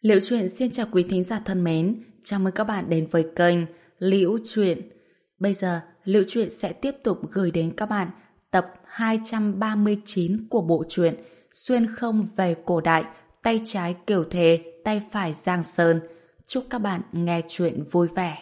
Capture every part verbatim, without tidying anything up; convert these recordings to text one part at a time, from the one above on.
Liễu Chuyện xin chào quý thính giả thân mến, chào mừng các bạn đến với kênh Liễu Chuyện. Bây giờ, Liễu Chuyện sẽ tiếp tục gửi đến các bạn tập hai trăm ba mươi chín của bộ truyện Xuyên không về cổ đại, tay trái Kiều Thề, tay phải Giang Sơn. Chúc các bạn nghe chuyện vui vẻ.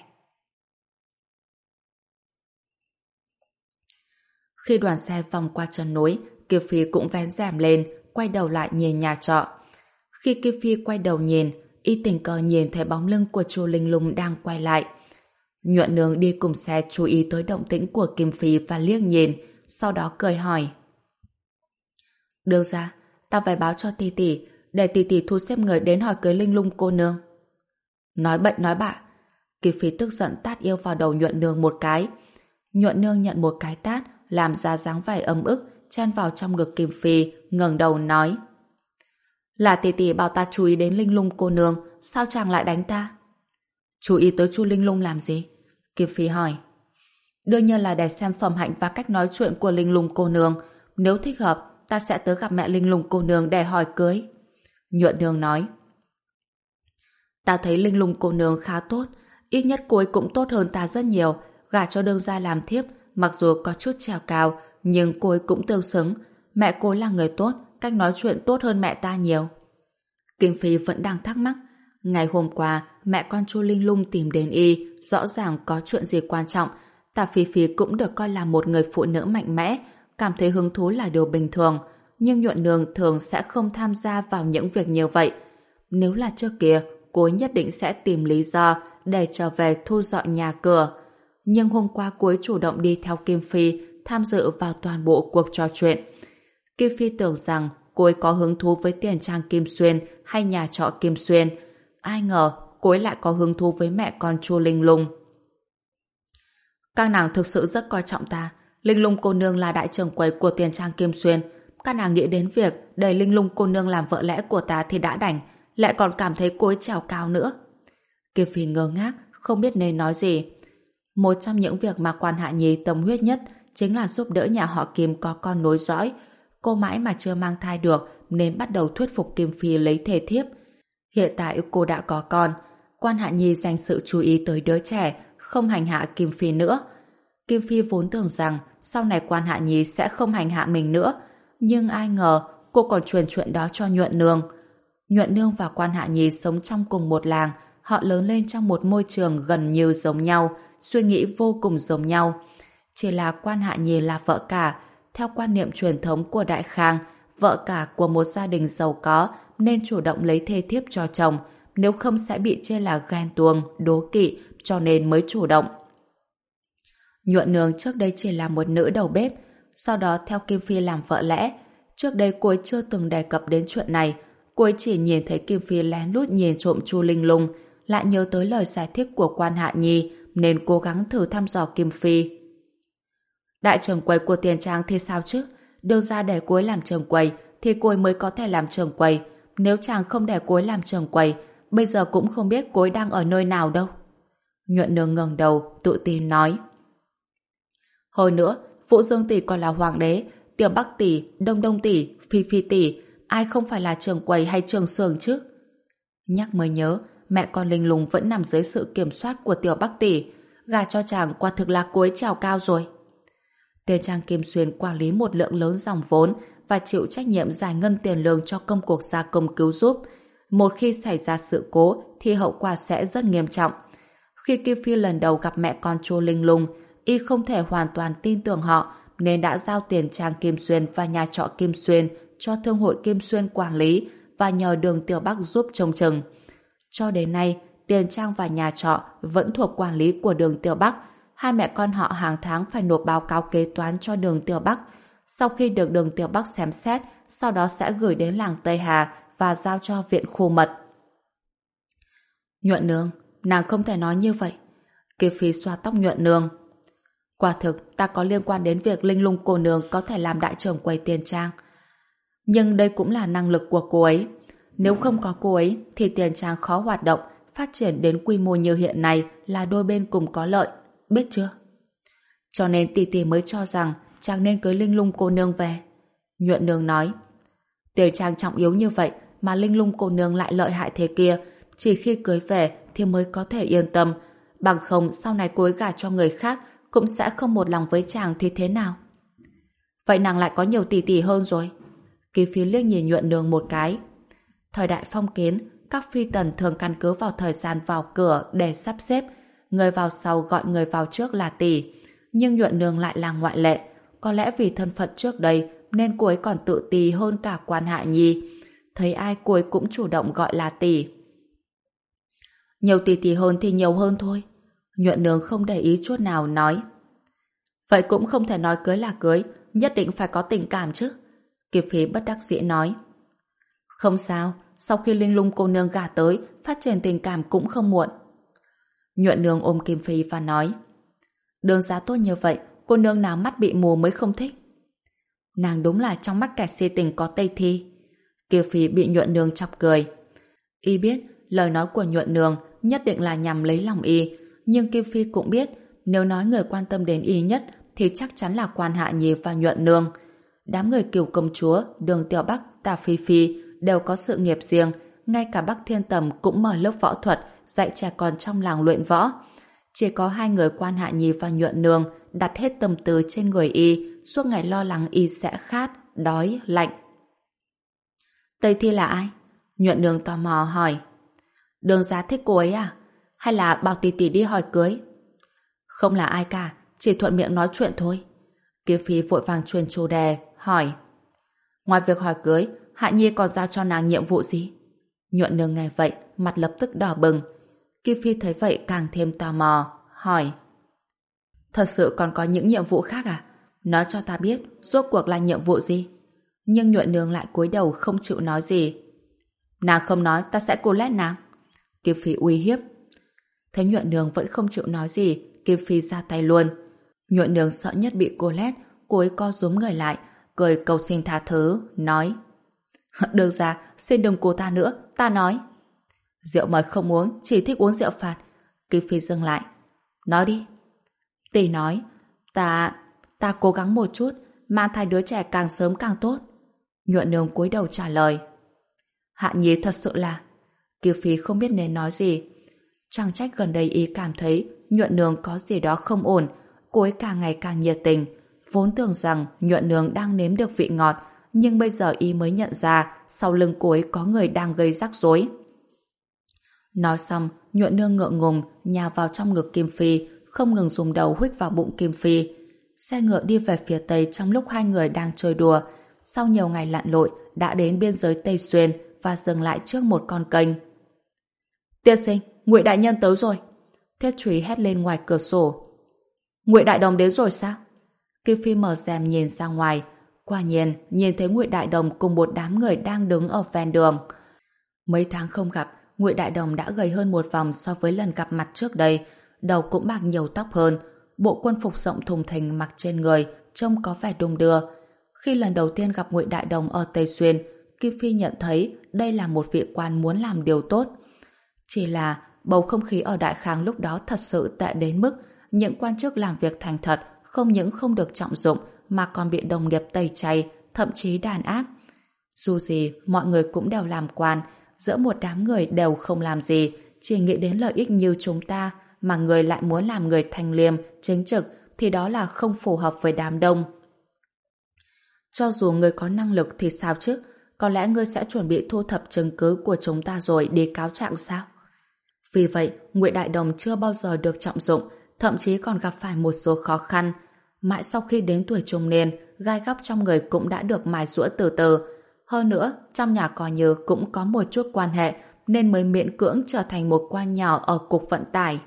Khi đoàn xe vòng qua chân núi, Kiều Phi cũng vén rèm lên, quay đầu lại nhìn nhà trọ. Khi Kiều Phi quay đầu nhìn, y tình cờ nhìn thấy bóng lưng của Chu Linh Lung đang quay lại. Nhuận Nương đi cùng xe chú ý tới động tĩnh của Kim Phi và liếc nhìn, sau đó cười hỏi. Đưa ra, ta phải báo cho tỷ tỷ, để tỷ tỷ thu xếp người đến hỏi cưới Linh Lung cô nương. Nói bậy nói bạ. Kim Phi tức giận tát yêu vào đầu Nhuận Nương một cái. Nhuận Nương nhận một cái tát, làm ra dáng vẻ ấm ức, chen vào trong ngực Kim Phi, ngẩng đầu nói. Là tỷ tỷ bảo ta chú ý đến Linh Lung cô nương, sao chàng lại đánh ta? Chú ý tới Chu Linh Lung làm gì? Kim Phi hỏi. Đương nhiên là để xem phẩm hạnh và cách nói chuyện của Linh Lung cô nương. Nếu thích hợp, ta sẽ tới gặp mẹ Linh Lung cô nương để hỏi cưới. Nhuận Nương nói. Ta thấy Linh Lung cô nương khá tốt, ít nhất cô ấy cũng tốt hơn ta rất nhiều. Gả cho đương gia làm thiếp, mặc dù có chút trèo cao, nhưng cô ấy cũng tương xứng. Mẹ cô ấy là người tốt, cách nói chuyện tốt hơn mẹ ta nhiều. Kim Phi vẫn đang thắc mắc. Ngày hôm qua, mẹ con Chu Linh Lung tìm đến y, rõ ràng có chuyện gì quan trọng. Tạ Phi Phi cũng được coi là một người phụ nữ mạnh mẽ, cảm thấy hứng thú là điều bình thường. Nhưng Nhuận Nương thường sẽ không tham gia vào những việc như vậy. Nếu là trước kia, cô ấy nhất định sẽ tìm lý do để trở về thu dọn nhà cửa. Nhưng hôm qua cô ấy chủ động đi theo Kim Phi, tham dự vào toàn bộ cuộc trò chuyện. Kim Phi tưởng rằng cô ấy có hứng thú với tiền trang Kim Xuyên hay nhà trọ Kim Xuyên. Ai ngờ cô ấy lại có hứng thú với mẹ con Chu Linh Lung. Các nàng thực sự rất coi trọng ta. Linh Lung cô nương là đại trưởng quầy của tiền trang Kim Xuyên. Các nàng nghĩ đến việc để Linh Lung cô nương làm vợ lẽ của ta thì đã đành, lại còn cảm thấy cô ấy trèo cao nữa. Kim Phi ngơ ngác, không biết nên nói gì. Một trong những việc mà Quan Hạ Nhi tâm huyết nhất chính là giúp đỡ nhà họ Kim có con nối dõi. Cô mãi mà chưa mang thai được nên bắt đầu thuyết phục Kim Phi lấy thề thiếp. Hiện tại cô đã có con, Quan Hạ Nhi dành sự chú ý tới đứa trẻ, không hành hạ Kim Phi nữa. Kim Phi vốn tưởng rằng sau này Quan Hạ Nhi sẽ không hành hạ mình nữa, nhưng ai ngờ cô còn truyền chuyện đó cho Nhuận Nương. Nhuận Nương và Quan Hạ Nhi sống trong cùng một làng, họ lớn lên trong một môi trường gần như giống nhau, suy nghĩ vô cùng giống nhau. Chỉ là Quan Hạ Nhi là vợ cả. Theo quan niệm truyền thống của Đại Khang, vợ cả của một gia đình giàu có nên chủ động lấy thê thiếp cho chồng, nếu không sẽ bị chê là ghen tuông, đố kỵ, cho nên mới chủ động. Nhuận Nương trước đây chỉ là một nữ đầu bếp, sau đó theo Kim Phi làm vợ lẽ. Trước đây cô ấy chưa từng đề cập đến chuyện này, cô ấy chỉ nhìn thấy Kim Phi lén lút nhìn trộm Chu Linh Lung, lại nhớ tới lời giải thích của Quan Hạ Nhi nên cố gắng thử thăm dò Kim Phi. Đại trưởng quầy của tiền trang thì sao chứ? Đưa ra để cô ấy làm trưởng quầy thì cô ấy mới có thể làm trưởng quầy. Nếu chàng không để cô ấy làm trưởng quầy, bây giờ cũng không biết cô ấy đang ở nơi nào đâu. Nhuận Nương ngẩng đầu, tự tin nói. Hồi nữa, Vũ Dương tỷ còn là hoàng đế, Tiểu Bắc tỷ, Đông Đông tỷ, Phi Phi tỷ, ai không phải là trưởng quầy hay trưởng xưởng chứ? Nhắc mới nhớ, mẹ con Linh Lung vẫn nằm dưới sự kiểm soát của Tiểu Bắc tỷ. Gả cho chàng quả thực là cô ấy trèo cao rồi. Tiền trang Kim Xuyên quản lý một lượng lớn dòng vốn và chịu trách nhiệm giải ngân tiền lương cho công cuộc gia công cứu giúp. Một khi xảy ra sự cố thì hậu quả sẽ rất nghiêm trọng. Khi Kim Phi lần đầu gặp mẹ con Chu Linh Lung, y không thể hoàn toàn tin tưởng họ nên đã giao tiền trang Kim Xuyên và nhà trọ Kim Xuyên cho thương hội Kim Xuyên quản lý và nhờ Đường Tiểu Bắc giúp trông chừng. Cho đến nay, tiền trang và nhà trọ vẫn thuộc quản lý của Đường Tiểu Bắc. Hai mẹ con họ hàng tháng phải nộp báo cáo kế toán cho Đường Tiểu Bắc. Sau khi được Đường Tiểu Bắc xem xét, sau đó sẽ gửi đến làng Tây Hà và giao cho viện khu mật. Nhuận Nương, nàng không thể nói như vậy. Kim Phi xoa tóc Nhuận Nương. Quả thực, ta có liên quan đến việc Linh Lung cô nương có thể làm đại trưởng quầy tiền trang. Nhưng đây cũng là năng lực của cô ấy. Nếu không có cô ấy, thì tiền trang khó hoạt động, phát triển đến quy mô như hiện nay là đôi bên cùng có lợi. Biết chưa? Cho nên tỷ tỷ mới cho rằng chàng nên cưới Linh Lung cô nương về. Nhuận Nương nói. Tiền trang trọng yếu như vậy mà Linh Lung cô nương lại lợi hại thế kia, chỉ khi cưới về thì mới có thể yên tâm, bằng không sau này cô ấy gả cho người khác cũng sẽ không một lòng với chàng thì thế nào? Vậy nàng lại có nhiều tỷ tỷ hơn rồi. Kỳ Phi liếc nhìn Nhuận Nương một cái. Thời đại phong kiến, các phi tần thường căn cứ vào thời gian vào cửa để sắp xếp, người vào sau gọi người vào trước là tỷ. Nhưng Nhuận Nương lại là ngoại lệ. Có lẽ vì thân phận trước đây nên cô ấy còn tự ti hơn cả Quan Hạ Nhi. Thấy ai cô ấy cũng chủ động gọi là tỷ. Nhiều tỷ tỷ hơn thì nhiều hơn thôi. Nhuận Nương không để ý chút nào nói. Vậy cũng không thể nói cưới là cưới, nhất định phải có tình cảm chứ. Kiều Phi bất đắc dĩ nói. Không sao, sau khi Linh Lung cô nương gả tới, phát triển tình cảm cũng không muộn. Nhuận Nương ôm Kim Phi và nói. Đường giá tốt như vậy, cô nương nào mắt bị mù mới không thích. Nàng đúng là trong mắt kẻ si tình có Tây Thi. Kiều Phi bị Nhuận Nương chọc cười. Y biết lời nói của Nhuận Nương nhất định là nhằm lấy lòng Y, nhưng Kiều Phi cũng biết nếu nói người quan tâm đến Y nhất thì chắc chắn là Quan Hạ Nhi và Nhuận Nương. Đám người Kiều công chúa, Đường Tiểu Bắc, Tà Phi Phi đều có sự nghiệp riêng, ngay cả Bắc Thiên Tầm cũng mở lớp võ thuật dạy trẻ con trong làng luyện võ. Chỉ có hai người Quan Hạ Nhi và Nhuận Nương đặt hết tâm tư trên người Y, suốt ngày lo lắng Y sẽ khát, đói, lạnh. Tây Thi là ai? Nhuận Nương tò mò hỏi. Đường giá thích cô ấy à? Hay là bảo tỷ tỷ đi hỏi cưới? Không là ai cả, chỉ thuận miệng nói chuyện thôi. Kiều Phi vội vàng truyền chủ đề, hỏi. Ngoài việc hỏi cưới, Hạ Nhi còn giao cho nàng nhiệm vụ gì? Nhuận Nương nghe vậy, mặt lập tức đỏ bừng. Kiều Phi thấy vậy càng thêm tò mò, hỏi. Thật sự còn có những nhiệm vụ khác à? Nói cho ta biết, rốt cuộc là nhiệm vụ gì? Nhưng Nhuận Nương lại cúi đầu không chịu nói gì. Nàng không nói, ta sẽ cô lét nàng. Kiều Phi uy hiếp. Thấy Nhuận Nương vẫn không chịu nói gì, Kiều Phi ra tay luôn. Nhuận Nương sợ nhất bị cô lét, cô ấy co rúm người lại, cười cầu xin tha thứ, nói. Được ra, xin đừng cố ta nữa, ta nói. Rượu mời không uống, chỉ thích uống rượu phạt. Kiều Phi dừng lại. Nói đi. Tỷ nói, ta, ta cố gắng một chút, mang thai đứa trẻ càng sớm càng tốt. Nhuận Nương cúi đầu trả lời. Hạ Nhi thật sự là... Kiều Phi không biết nên nói gì. Chẳng trách gần đây Y cảm thấy Nhuận Nương có gì đó không ổn, cô ấy càng ngày càng nhiệt tình. Vốn tưởng rằng Nhuận Nương đang nếm được vị ngọt, nhưng bây giờ Y mới nhận ra sau lưng cô ấy có người đang gây rắc rối. Nói xong, Nhuận Nương ngượng ngùng nhào vào trong ngực Kim Phi, không ngừng dùng đầu huých vào bụng Kim Phi. Xe ngựa đi về phía tây trong lúc hai người đang chơi đùa. Sau nhiều ngày lặn lội, đã đến biên giới Tây Xuyên và dừng lại trước một con kênh. Tiên sinh, Ngụy đại nhân tới rồi. Thiết Trúy hét lên ngoài cửa sổ. Ngụy đại đồng đến rồi sao? Kim Phi mở rèm nhìn ra ngoài. Quả nhiên, nhìn thấy Ngụy đại đồng cùng một đám người đang đứng ở ven đường. Mấy tháng không gặp, Ngụy đại đồng đã gầy hơn một vòng so với lần gặp mặt trước đây. Đầu cũng bạc nhiều tóc hơn. Bộ quân phục rộng thùng thình mặc trên người trông có vẻ đung đưa. Khi lần đầu tiên gặp Ngụy đại đồng ở Tây Xuyên, Kim Phi nhận thấy đây là một vị quan muốn làm điều tốt. Chỉ là bầu không khí ở Đại Khang lúc đó thật sự tệ đến mức những quan chức làm việc thành thật không những không được trọng dụng mà còn bị đồng nghiệp tẩy chay, thậm chí đàn áp. Dù gì, mọi người cũng đều làm quan, giữa một đám người đều không làm gì, chỉ nghĩ đến lợi ích như chúng ta, mà người lại muốn làm người thanh liêm, chính trực, thì đó là không phù hợp với đám đông. Cho dù người có năng lực thì sao chứ? Có lẽ ngươi sẽ chuẩn bị thu thập chứng cứ của chúng ta rồi đi cáo trạng sao? Vì vậy, Ngụy đại đồng chưa bao giờ được trọng dụng, thậm chí còn gặp phải một số khó khăn. Mãi sau khi đến tuổi trung niên, gai góc trong người cũng đã được mài giũa từ từ. Hơn nữa, trong nhà coi như cũng có một chút quan hệ, nên mới miễn cưỡng trở thành một quan nhỏ ở cục vận tải.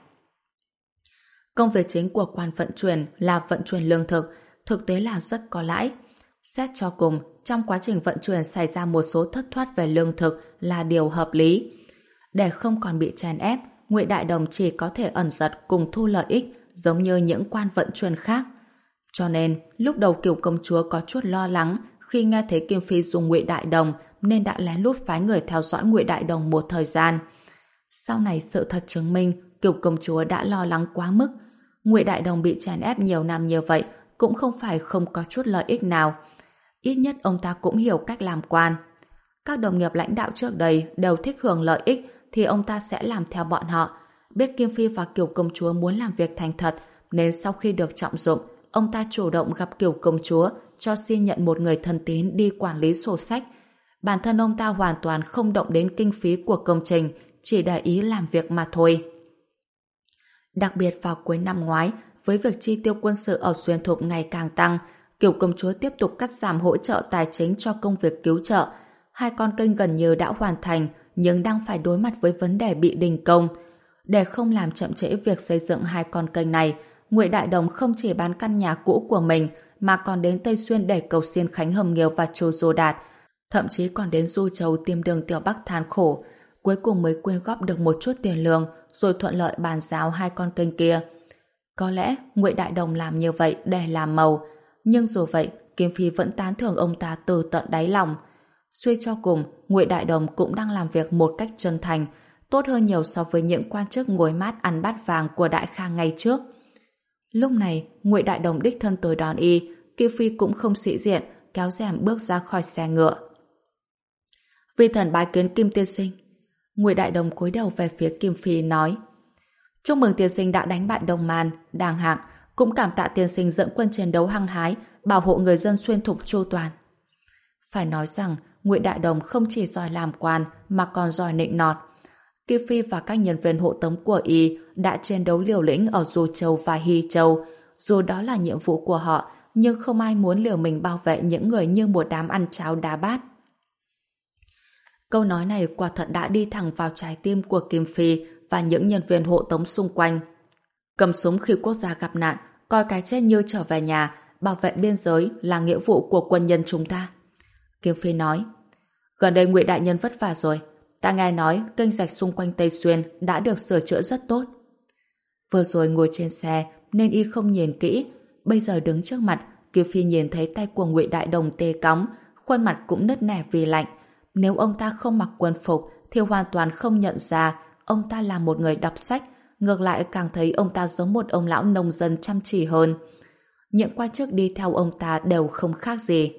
Công việc chính của quan vận chuyển là vận chuyển lương thực, thực tế là rất có lãi. Xét cho cùng, trong quá trình vận chuyển xảy ra một số thất thoát về lương thực là điều hợp lý. Để không còn bị chèn ép, Ngụy đại đồng chỉ có thể ẩn giật cùng thu lợi ích giống như những quan vận chuyển khác. Cho nên, lúc đầu Kiều công chúa có chút lo lắng khi nghe thấy Kim Phi dùng Ngụy đại đồng nên đã lén lút phái người theo dõi Ngụy đại đồng một thời gian. Sau này sự thật chứng minh Kiều công chúa đã lo lắng quá mức. Ngụy đại đồng bị chèn ép nhiều năm như vậy cũng không phải không có chút lợi ích nào. Ít nhất ông ta cũng hiểu cách làm quan. Các đồng nghiệp lãnh đạo trước đây đều thích hưởng lợi ích, thì ông ta sẽ làm theo bọn họ. Biết Kim Phi và Kiều công chúa muốn làm việc thành thật, nên sau khi được trọng dụng, ông ta chủ động gặp Kiều công chúa, cho xin nhận một người thân tín đi quản lý sổ sách. Bản thân ông ta hoàn toàn không động đến kinh phí của công trình, chỉ để ý làm việc mà thôi. Đặc biệt vào cuối năm ngoái, với việc chi tiêu quân sự ở Xuyên Thục ngày càng tăng, Kiều công chúa tiếp tục cắt giảm hỗ trợ tài chính cho công việc cứu trợ. Hai con kênh gần như đã hoàn thành, nhưng đang phải đối mặt với vấn đề bị đình công. Để không làm chậm trễ việc xây dựng hai con kênh này, Ngụy Đại Đồng không chỉ bán căn nhà cũ của mình, mà còn đến Tây Xuyên để cầu xin Khánh Hồng Nghiêu và Chu Dô Đạt, thậm chí còn đến Du Châu tìm đường Tiểu Bắc than khổ. Cuối cùng mới quyên góp được một chút tiền lương, rồi thuận lợi bàn giao hai con kênh kia. Có lẽ Ngụy Đại Đồng làm như vậy để làm màu, nhưng dù vậy, Kim Phi vẫn tán thưởng ông ta từ tận đáy lòng. Suy cho cùng, Ngụy Đại Đồng cũng đang làm việc một cách chân thành, tốt hơn nhiều so với những quan chức ngồi mát ăn bát vàng của Đại Khang ngày trước. Lúc này, Ngụy Đại Đồng đích thân tới đón y, Kim Phi cũng không sĩ diện, kéo rèm bước ra khỏi xe ngựa. Vi thần bái kiến Kim tiên sinh. Ngụy Đại Đồng cúi đầu về phía Kim Phi nói: Chúc mừng tiên sinh đã đánh bại Đồng Man, Đàng Hạng, cũng cảm tạ tiên sinh dẫn quân chiến đấu hăng hái, bảo hộ người dân Xuyên Thục chu toàn. Phải nói rằng, Ngụy Đại Đồng không chỉ giỏi làm quan mà còn giỏi nịnh nọt. Kim Phi và các nhân viên hộ tống của y đã chiến đấu liều lĩnh ở Du Châu và Hy Châu. Dù đó là nhiệm vụ của họ, nhưng không ai muốn liều mình bảo vệ những người như một đám ăn cháo đá bát. Câu nói này quả thật đã đi thẳng vào trái tim của Kim Phi và những nhân viên hộ tống xung quanh. Cầm súng khi quốc gia gặp nạn, coi cái chết như trở về nhà, bảo vệ biên giới là nghĩa vụ của quân nhân chúng ta. Kim Phi nói: Gần đây Ngụy đại nhân vất vả rồi. Ta nghe nói kênh rạch xung quanh Tây Xuyên đã được sửa chữa rất tốt. Vừa rồi ngồi trên xe nên y không nhìn kỹ, bây giờ đứng trước mặt, Kim Phi nhìn thấy tay của Ngụy Đại Đồng tê cóng, khuôn mặt cũng nứt nẻ vì lạnh. Nếu ông ta không mặc quân phục thì hoàn toàn không nhận ra ông ta là một người đọc sách, ngược lại càng thấy ông ta giống một ông lão nông dân chăm chỉ hơn. Những quan chức đi theo ông ta đều không khác gì.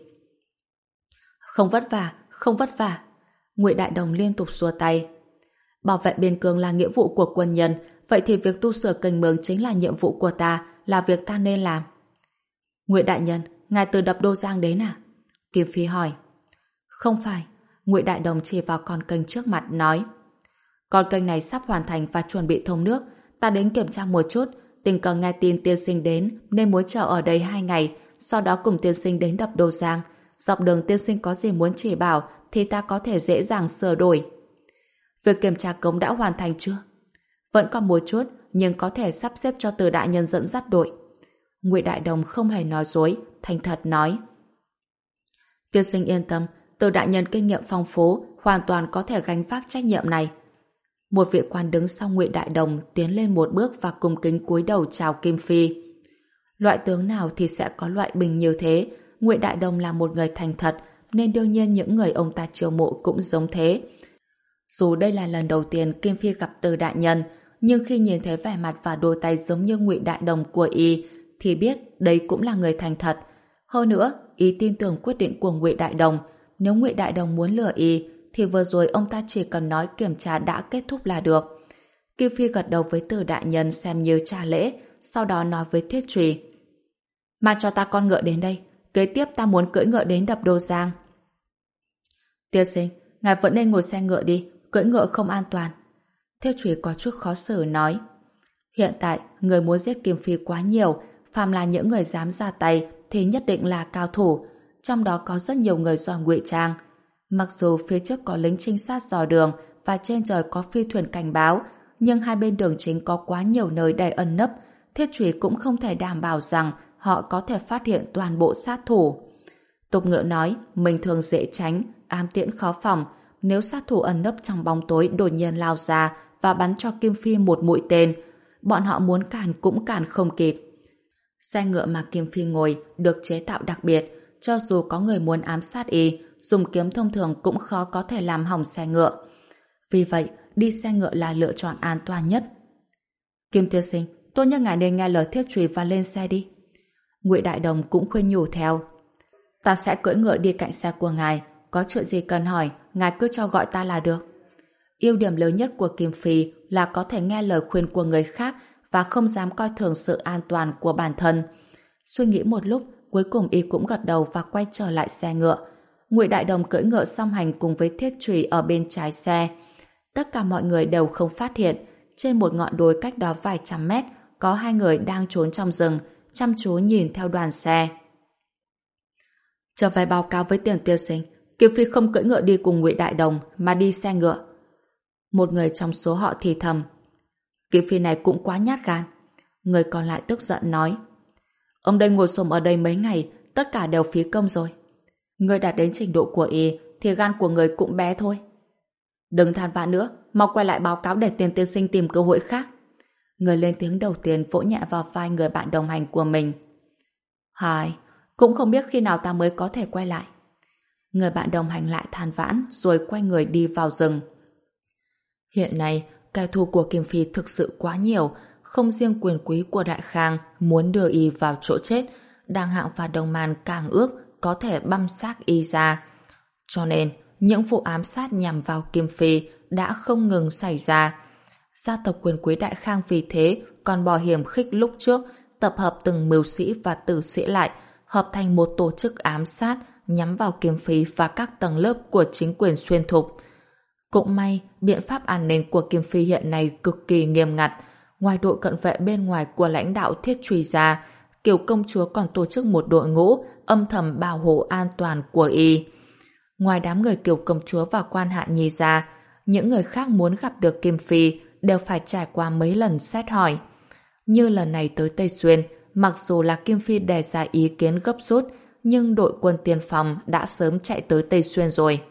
Không vất vả, không vất vả. Ngụy Đại Đồng liên tục xua tay. Bảo vệ biên cương là nghĩa vụ của quân nhân, vậy thì việc tu sửa kênh mương chính là nhiệm vụ của ta, là việc ta nên làm. Ngụy đại nhân, ngài từ Đập Đô Giang đến à? Kim Phi hỏi. Không phải. Ngụy Đại Đồng chỉ vào con kênh trước mặt nói: Con kênh này sắp hoàn thành và chuẩn bị thông nước, ta đến kiểm tra một chút, tình cờ nghe tin tiên sinh đến nên muốn chờ ở đây hai ngày, sau đó cùng tiên sinh đến Đập Đô Giang. Dọc đường tiên sinh có gì muốn chỉ bảo thì ta có thể dễ dàng sửa đổi. Việc kiểm tra cống đã hoàn thành chưa? Vẫn còn một chút, nhưng có thể sắp xếp cho Từ đại nhân dẫn dắt đội. Ngụy Đại Đồng không hề nói dối, thành thật nói: Tiên sinh yên tâm, Từ đại nhân kinh nghiệm phong phú, hoàn toàn có thể gánh vác trách nhiệm này. Một vị quan đứng sau Ngụy Đại Đồng tiến lên một bước và cung kính cúi đầu chào Kim Phi. Loại tướng nào thì sẽ có loại bình như thế. Ngụy Đại Đồng là một người thành thật, nên đương nhiên những người ông ta chiêu mộ cũng giống thế. Dù đây là lần đầu tiên Kim Phi gặp Từ đại nhân, nhưng khi nhìn thấy vẻ mặt và đôi tay giống như Ngụy Đại Đồng của y, thì biết đây cũng là người thành thật. Hơn nữa, y tin tưởng quyết định của Ngụy Đại Đồng. Nếu Ngụy Đại Đồng muốn lừa y, thì vừa rồi ông ta chỉ cần nói kiểm tra đã kết thúc là được. Kim Phi gật đầu với Từ đại nhân xem như trả lễ, sau đó nói với Thiết Trùy: Mà cho ta con ngựa đến đây, kế tiếp ta muốn cưỡi ngựa đến Đập Đô Giang. Tiên sinh, ngài vẫn nên ngồi xe ngựa đi, cưỡi ngựa không an toàn. Thiết Trùy có chút khó xử nói: Hiện tại, người muốn giết Kim Phi quá nhiều, phàm là những người dám ra tay thì nhất định là cao thủ, trong đó có rất nhiều người do ngụy trang. Mặc dù phía trước có lính trinh sát dò đường và trên trời có phi thuyền cảnh báo, nhưng hai bên đường chính có quá nhiều nơi để ẩn nấp, Thiết Trùy cũng không thể đảm bảo rằng họ có thể phát hiện toàn bộ sát thủ. Tục ngữ nói, mình thường dễ tránh, ám tiễn khó phòng. Nếu sát thủ ẩn nấp trong bóng tối đột nhiên lao ra và bắn cho Kim Phi một mũi tên, bọn họ muốn cản cũng cản không kịp. Xe ngựa mà Kim Phi ngồi được chế tạo đặc biệt, cho dù có người muốn ám sát y, dùng kiếm thông thường cũng khó có thể làm hỏng xe ngựa. Vì vậy, đi xe ngựa là lựa chọn an toàn nhất. Kim tiên sinh, tốt nhất ngài nên nghe lời Thiết Trùy và lên xe đi. Ngụy Đại Đồng cũng khuyên nhủ theo. Ta sẽ cưỡi ngựa đi cạnh xe của ngài, có chuyện gì cần hỏi, ngài cứ cho gọi ta là được. Ưu điểm lớn nhất của Kim Phi là có thể nghe lời khuyên của người khác và không dám coi thường sự an toàn của bản thân. Suy nghĩ một lúc, cuối cùng y cũng gật đầu và quay trở lại xe ngựa. Ngụy Đại Đồng cưỡi ngựa song hành cùng với Thiết Trùy ở bên trái xe. Tất cả mọi người đều không phát hiện, trên một ngọn đồi cách đó vài trăm mét, có hai người đang trốn trong rừng, chăm chú nhìn theo đoàn xe. Trở về báo cáo với Tiền tiên sinh, Kiều Phi không cưỡi ngựa đi cùng Ngụy Đại Đồng mà đi xe ngựa. Một người trong số họ thì thầm. Kiều Phi này cũng quá nhát gan. Người còn lại tức giận nói. Ông đây ngồi xổm ở đây mấy ngày, tất cả đều phí công rồi. Người đạt đến trình độ của y thì gan của người cũng bé thôi. Đừng than vãn nữa, mau quay lại báo cáo để Tiền tiên sinh tìm cơ hội khác. Người lên tiếng đầu tiên vỗ nhẹ vào vai người bạn đồng hành của mình. Hai, cũng không biết khi nào ta mới có thể quay lại. Người bạn đồng hành lại than vãn rồi quay người đi vào rừng. Hiện nay, kẻ thù của Kim Phi thực sự quá nhiều, không riêng quyền quý của Đại Khang muốn đưa y vào chỗ chết, Đàng Hạng và Đồng Man càng ước có thể băm xác y ra. Cho nên, những vụ ám sát nhằm vào Kim Phi đã không ngừng xảy ra. Gia tộc quyền quý Đại Khang vì thế còn bỏ hiểm khích lúc trước, tập hợp từng mưu sĩ và tử sĩ lại, hợp thành một tổ chức ám sát nhắm vào Kim Phi và các tầng lớp của chính quyền xuyên thục. Cũng may, biện pháp an ninh của Kim Phi hiện nay cực kỳ nghiêm ngặt. Ngoài đội cận vệ bên ngoài của lãnh đạo Thiết Trùy ra, Kiều công chúa còn tổ chức một đội ngũ âm thầm bảo hộ an toàn của y. Ngoài đám người Kiều công chúa và quan hạ nhi ra, những người khác muốn gặp được Kim Phi đều phải trải qua mấy lần xét hỏi. Như lần này tới Tây Xuyên, mặc dù là Kim Phi đề ra ý kiến gấp rút, nhưng đội quân tiên phong đã sớm chạy tới Tây Xuyên rồi.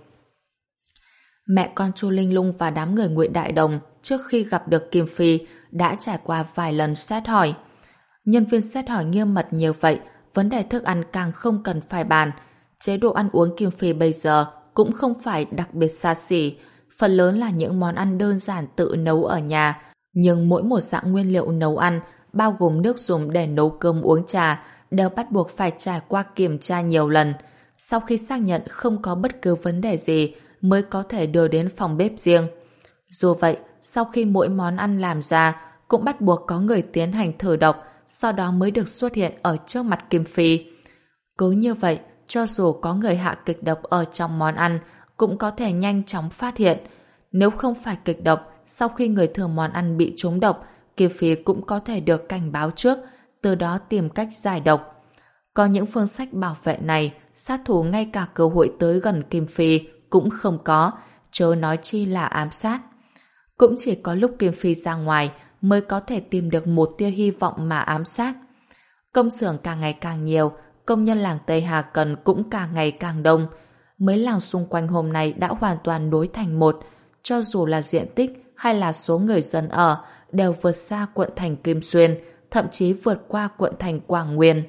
Mẹ con Chu Linh Lung và đám người Ngụy Đại Đồng trước khi gặp được Kim Phi đã trải qua vài lần xét hỏi. Nhân viên xét hỏi nghiêm mật như vậy, vấn đề thức ăn càng không cần phải bàn. Chế độ ăn uống Kim Phi bây giờ cũng không phải đặc biệt xa xỉ, phần lớn là những món ăn đơn giản tự nấu ở nhà, nhưng mỗi một dạng nguyên liệu nấu ăn, bao gồm nước dùng để nấu cơm uống trà, đều bắt buộc phải trải qua kiểm tra nhiều lần. Sau khi xác nhận không có bất cứ vấn đề gì, mới có thể đưa đến phòng bếp riêng. Dù vậy, sau khi mỗi món ăn làm ra, cũng bắt buộc có người tiến hành thử độc, sau đó mới được xuất hiện ở trước mặt Kim Phi. Cứ như vậy, cho dù có người hạ kịch độc ở trong món ăn, cũng có thể nhanh chóng phát hiện. Nếu không phải kịch độc, sau khi người thừa món ăn bị trúng độc, Kim Phi cũng có thể được cảnh báo trước, từ đó tìm cách giải độc. Có những phương sách bảo vệ này, sát thủ ngay cả cơ hội tới gần Kim Phi cũng không có, chớ nói chi là ám sát. Cũng chỉ có lúc Kim Phi ra ngoài mới có thể tìm được một tia hy vọng mà ám sát. Công xưởng càng ngày càng nhiều, công nhân làng Tây Hà Cần cũng càng ngày càng đông. Mấy làng xung quanh hôm nay đã hoàn toàn nối thành một, cho dù là diện tích hay là số người dân ở đều vượt xa quận thành Kim Xuyên, thậm chí vượt qua quận thành Quảng Nguyên.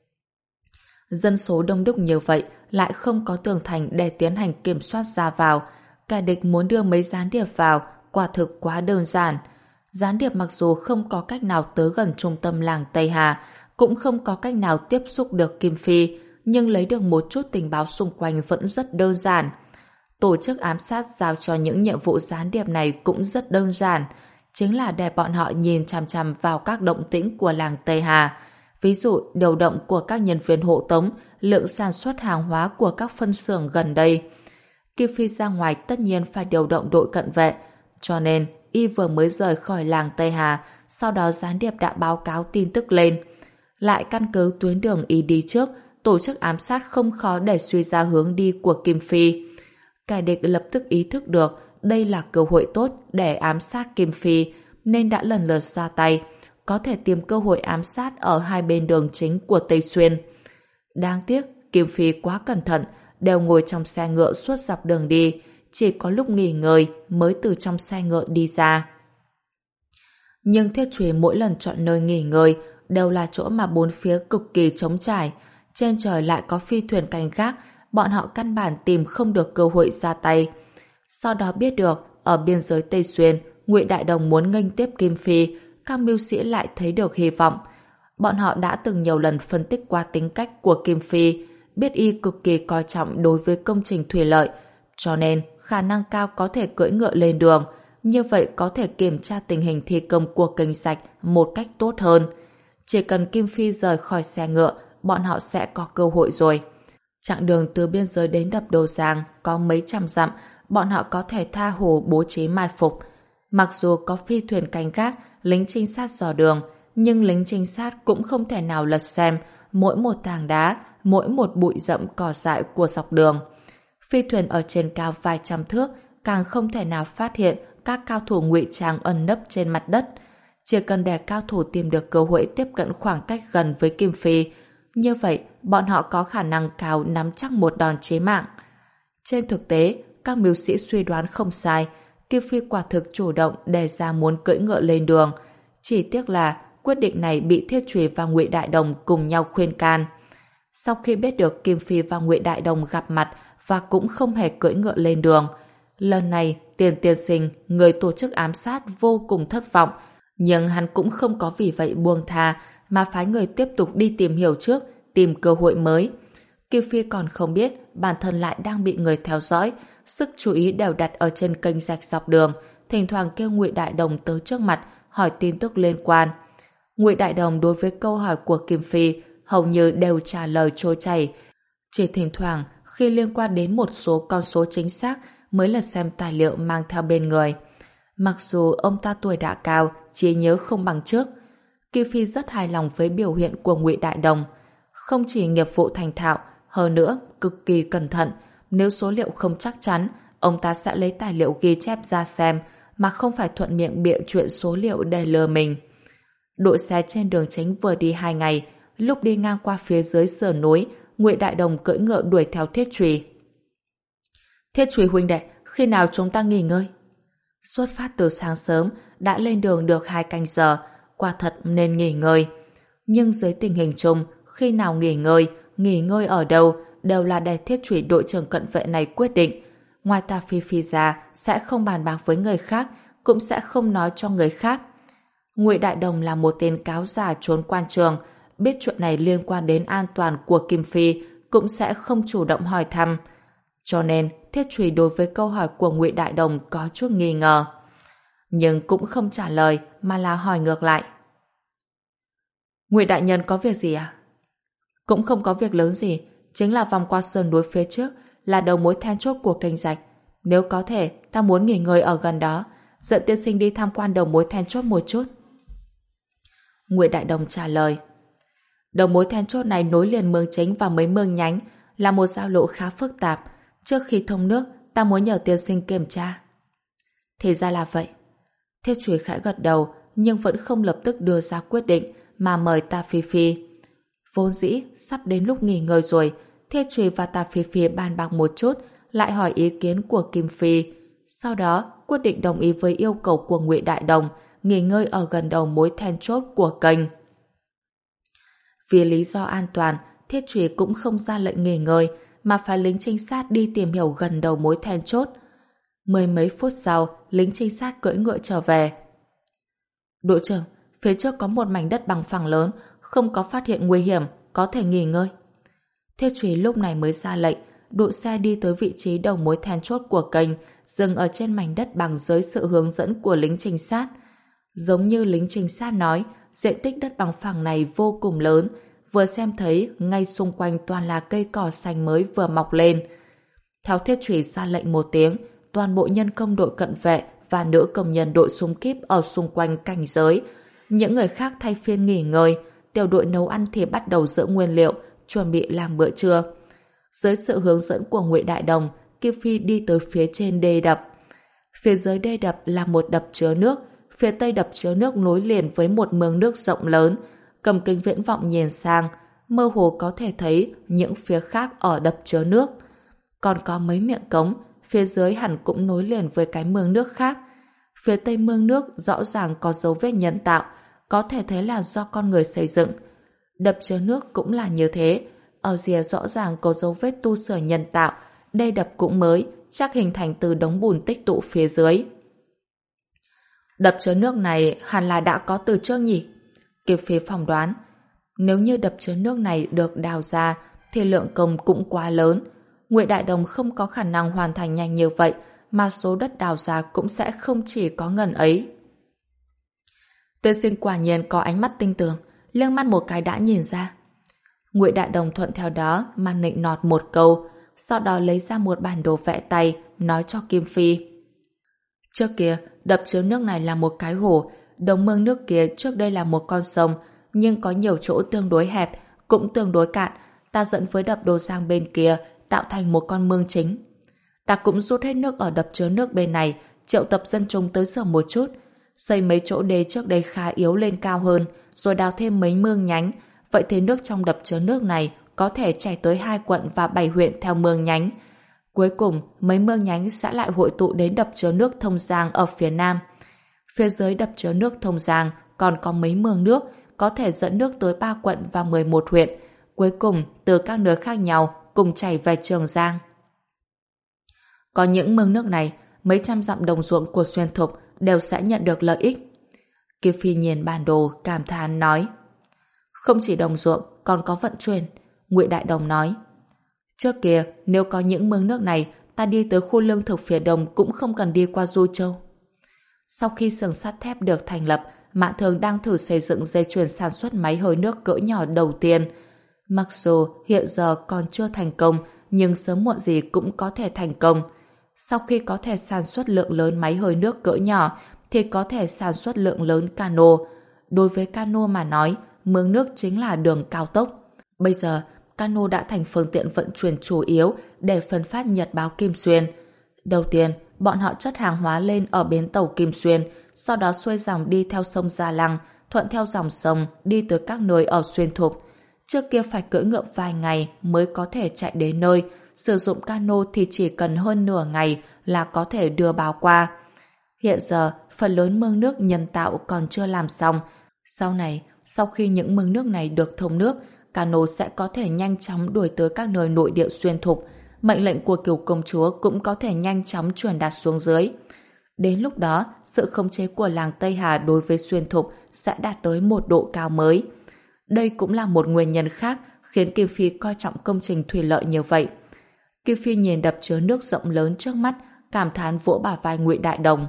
Dân số đông đúc như vậy lại không có tường thành để tiến hành kiểm soát ra vào. Kẻ địch muốn đưa mấy gián điệp vào quả thực quá đơn giản. Gián điệp mặc dù không có cách nào tới gần trung tâm làng Tây Hà, cũng không có cách nào tiếp xúc được Kim Phi, nhưng lấy được một chút tình báo xung quanh vẫn rất đơn giản. Tổ chức ám sát giao cho những nhiệm vụ gián điệp này cũng rất đơn giản, chính là để bọn họ nhìn chằm chằm vào các động tĩnh của làng Tây Hà. Ví dụ, điều động của các nhân viên hộ tống, lượng sản xuất hàng hóa của các phân xưởng gần đây. Kim Phi ra ngoài tất nhiên phải điều động đội cận vệ, cho nên y vừa mới rời khỏi làng Tây Hà, sau đó gián điệp đã báo cáo tin tức lên. Lại căn cứ tuyến đường y đi trước, tổ chức ám sát không khó để suy ra hướng đi của Kim Phi. Kẻ địch lập tức ý thức được đây là cơ hội tốt để ám sát Kim Phi, nên đã lần lượt ra tay, có thể tìm cơ hội ám sát ở hai bên đường chính của Tây Xuyên. Đáng tiếc, Kim Phi quá cẩn thận, đều ngồi trong xe ngựa suốt dọc đường đi, chỉ có lúc nghỉ ngơi mới từ trong xe ngựa đi ra. Nhưng Thiết Trùy mỗi lần chọn nơi nghỉ ngơi đều là chỗ mà bốn phía cực kỳ trống trải, trên trời lại có phi thuyền canh gác, bọn họ căn bản tìm không được cơ hội ra tay. Sau đó biết được, ở biên giới Tây Xuyên, Ngụy Đại Đồng muốn nghênh tiếp Kim Phi, các mưu sĩ lại thấy được hy vọng. Bọn họ đã từng nhiều lần phân tích qua tính cách của Kim Phi, biết y cực kỳ coi trọng đối với công trình thủy lợi, cho nên khả năng cao có thể cưỡi ngựa lên đường, như vậy có thể kiểm tra tình hình thi công của kênh rạch một cách tốt hơn. Chỉ cần Kim Phi rời khỏi xe ngựa, bọn họ sẽ có cơ hội rồi. Chặng đường từ biên giới đến đập Đồ Giang có mấy trăm dặm, bọn họ có thể tha hồ bố trí mai phục. Mặc dù có phi thuyền canh gác, lính trinh sát dò đường, nhưng lính trinh sát cũng không thể nào lật xem mỗi một tảng đá, mỗi một bụi rậm cỏ dại của dọc đường. Phi thuyền ở trên cao vài trăm thước, càng không thể nào phát hiện các cao thủ ngụy trang ẩn nấp trên mặt đất. Chỉ cần để cao thủ tìm được cơ hội tiếp cận khoảng cách gần với Kim Phi, như vậy bọn họ có khả năng cao nắm chắc một đòn chí mạng. Trên thực tế, các mưu sĩ suy đoán không sai, Kim Phi quả thực chủ động đề ra muốn cưỡi ngựa lên đường. Chỉ tiếc là quyết định này bị Thiết Trùy và Ngụy Đại Đồng cùng nhau khuyên can. Sau khi biết được Kim Phi và Ngụy Đại Đồng gặp mặt và cũng không hề cưỡi ngựa lên đường, lần này Tiền Tiên Sinh, người tổ chức ám sát, vô cùng thất vọng, nhưng hắn cũng không có vì vậy buông tha mà phái người tiếp tục đi tìm hiểu trước, tìm cơ hội mới. Kim Phi còn không biết bản thân lại đang bị người theo dõi, sức chú ý đều đặt ở trên kênh rạch dọc đường, thỉnh thoảng kêu Ngụy Đại Đồng tới trước mặt hỏi tin tức liên quan. Ngụy Đại Đồng đối với câu hỏi của Kim Phi hầu như đều trả lời trôi chảy, chỉ thỉnh thoảng khi liên quan đến một số con số chính xác mới là xem tài liệu mang theo bên người. Mặc dù ông ta tuổi đã cao, trí nhớ không bằng trước, Kim Phi rất hài lòng với biểu hiện của Ngụy Đại Đồng. Không chỉ nghiệp vụ thành thạo, hơn nữa cực kỳ cẩn thận. Nếu số liệu không chắc chắn, ông ta sẽ lấy tài liệu ghi chép ra xem, mà không phải thuận miệng bịa chuyện số liệu để lừa mình. Đội xe trên đường chính vừa đi hai ngày, lúc đi ngang qua phía dưới sườn núi, Ngụy Đại Đồng cưỡi ngựa đuổi theo Thiết Trùy. Thiết Trùy huynh đệ, khi nào chúng ta nghỉ ngơi? Xuất phát từ sáng sớm, đã lên đường được hai canh giờ, quả thật nên nghỉ ngơi. Nhưng dưới tình hình chung, khi nào nghỉ ngơi, nghỉ ngơi ở đâu, đều là để Thiết Trùy đội trưởng cận vệ này quyết định. Ngoài ta Phi Phi ra, sẽ không bàn bạc với người khác, cũng sẽ không nói cho người khác. Ngụy Đại Đồng là một tên cáo già trốn quan trường, biết chuyện này liên quan đến an toàn của Kim Phi, cũng sẽ không chủ động hỏi thăm. Cho nên, Thiết Trùy đối với câu hỏi của Ngụy Đại Đồng có chút nghi ngờ. Nhưng cũng không trả lời, mà là hỏi ngược lại. Ngụy Đại Nhân có việc gì à? Cũng không có việc lớn gì, chính là vòng qua sườn núi phía trước, là đầu mối then chốt của kênh rạch. Nếu có thể, ta muốn nghỉ ngơi ở gần đó, dẫn tiên sinh đi tham quan đầu mối then chốt một chút. Ngụy Đại Đồng trả lời. Đầu mối then chốt này nối liền mương chính và mấy mương nhánh, là một giao lộ khá phức tạp. Trước khi thông nước, ta muốn nhờ tiên sinh kiểm tra. Thì ra là vậy. Thiết Trùy khẽ gật đầu, nhưng vẫn không lập tức đưa ra quyết định, mà mời Ta Phi Phi. Vốn dĩ, sắp đến lúc nghỉ ngơi rồi, Thiết Trùy và Ta Phi Phi bàn bạc một chút, lại hỏi ý kiến của Kim Phi. Sau đó, quyết định đồng ý với yêu cầu của Ngụy Đại Đồng, nghỉ ngơi ở gần đầu mối then chốt của kênh. Vì lý do an toàn, Thiết Trùy cũng không ra lệnh nghỉ ngơi, mà phải lính trinh sát đi tìm hiểu gần đầu mối then chốt. Mười mấy phút sau, lính trinh sát cưỡi ngựa trở về. Đội trưởng, phía trước có một mảnh đất bằng phẳng lớn, không có phát hiện nguy hiểm, có thể nghỉ ngơi. Thiết Trùy lúc này mới ra lệnh, đội xe đi tới vị trí đầu mối then chốt của kênh, dừng ở trên mảnh đất bằng dưới sự hướng dẫn của lính trinh sát. Giống như lính trinh sát nói, diện tích đất bằng phẳng này vô cùng lớn, vừa xem thấy ngay xung quanh toàn là cây cỏ xanh mới vừa mọc lên. Theo Thiết Trùy ra lệnh một tiếng, toàn bộ nhân công đội cận vệ và nữ công nhân đội xung kíp ở xung quanh cảnh giới. Những người khác thay phiên nghỉ ngơi, tiểu đội nấu ăn thì bắt đầu giữ nguyên liệu, chuẩn bị làm bữa trưa. Dưới sự hướng dẫn của Ngụy Đại Đồng, Kim Phi đi tới phía trên đê đập. Phía dưới đê đập là một đập chứa nước, phía tây đập chứa nước nối liền với một mương nước rộng lớn. Cầm kính viễn vọng nhìn sang, mơ hồ có thể thấy những phía khác ở đập chứa nước. Còn có mấy miệng cống, phía dưới hẳn cũng nối liền với cái mương nước khác. Phía tây mương nước rõ ràng có dấu vết nhân tạo, có thể thấy là do con người xây dựng. Đập chứa nước cũng là như thế, ở rìa rõ ràng có dấu vết tu sửa nhân tạo, đê đập cũng mới, chắc hình thành từ đống bùn tích tụ phía dưới. Đập chứa nước này hẳn là đã có từ trước nhỉ? Kim Phi phỏng đoán, nếu như đập chứa nước này được đào ra thì lượng công cũng quá lớn. Ngụy Đại Đồng không có khả năng hoàn thành nhanh như vậy, mà số đất đào ra cũng sẽ không chỉ có ngần ấy. Tiên sinh quả nhiên có ánh mắt tinh tường, liếc mắt một cái đã nhìn ra. Ngụy Đại Đồng thuận theo đó mà nịnh nọt một câu, sau đó lấy ra một bản đồ vẽ tay, nói cho Kim Phi. Trước kia, đập chứa nước này là một cái hồ, đồng mương nước kia trước đây là một con sông, nhưng có nhiều chỗ tương đối hẹp, cũng tương đối cạn, ta dẫn với đập Đồ Giang bên kia, tạo thành một con mương chính. Ta cũng rút hết nước ở đập chứa nước bên này, triệu tập dân chúng tới sửa một chút, xây mấy chỗ đê trước đây khá yếu lên cao hơn, rồi đào thêm mấy mương nhánh, vậy thì nước trong đập chứa nước này có thể chảy tới hai quận và bảy huyện theo mương nhánh. Cuối cùng, mấy mương nhánh sẽ lại hội tụ đến đập chứa nước Thông Giang ở phía nam. Phía dưới đập chứa nước Thông Giang còn có mấy mương nước có thể dẫn nước tới ba quận và mười một huyện. Cuối cùng, từ các nơi khác nhau cùng chảy về Trường Giang. Có những mương nước này, mấy trăm dặm đồng ruộng của Xuyên Thục đều sẽ nhận được lợi ích. Kiều Phi nhìn bản đồ, cảm thán nói. Không chỉ đồng ruộng, còn có vận chuyển. Ngụy Đại Đồng nói. Trước kia, nếu có những mương nước này, ta đi tới khu lương thực phía đông cũng không cần đi qua Du Châu. Sau khi xưởng sắt thép được thành lập, Mạn Thường đang thử xây dựng dây chuyền sản xuất máy hơi nước cỡ nhỏ đầu tiên. Mặc dù hiện giờ còn chưa thành công, nhưng sớm muộn gì cũng có thể thành công. Sau khi có thể sản xuất lượng lớn máy hơi nước cỡ nhỏ, thì có thể sản xuất lượng lớn cano. Đối với cano mà nói, mương nước chính là đường cao tốc. Bây giờ, cano đã thành phương tiện vận chuyển chủ yếu để phân phát nhật báo Kim Xuyên. Đầu tiên, bọn họ chất hàng hóa lên ở bến tàu Kim Xuyên, sau đó xuôi dòng đi theo sông Gia Lăng, thuận theo dòng sông đi tới các nơi ở Xuyên Thục. Trước kia phải cưỡi ngựa vài ngày mới có thể chạy đến nơi, sử dụng cano thì chỉ cần hơn nửa ngày là có thể đưa báo qua. Hiện giờ, phần lớn mương nước nhân tạo còn chưa làm xong. Sau này, sau khi những mương nước này được thông nước, cano sẽ có thể nhanh chóng đuổi tới các nơi nội địa Xuyên Thục. Mệnh lệnh của Kiều công chúa cũng có thể nhanh chóng truyền đạt xuống dưới. Đến lúc đó, sự khống chế của làng Tây Hà đối với Xuyên Thục sẽ đạt tới một độ cao mới. Đây cũng là một nguyên nhân khác khiến Kim Phi coi trọng công trình thủy lợi như vậy. Kim Phi nhìn đập chứa nước rộng lớn trước mắt, cảm thán vỗ bả vai Ngụy Đại Đồng.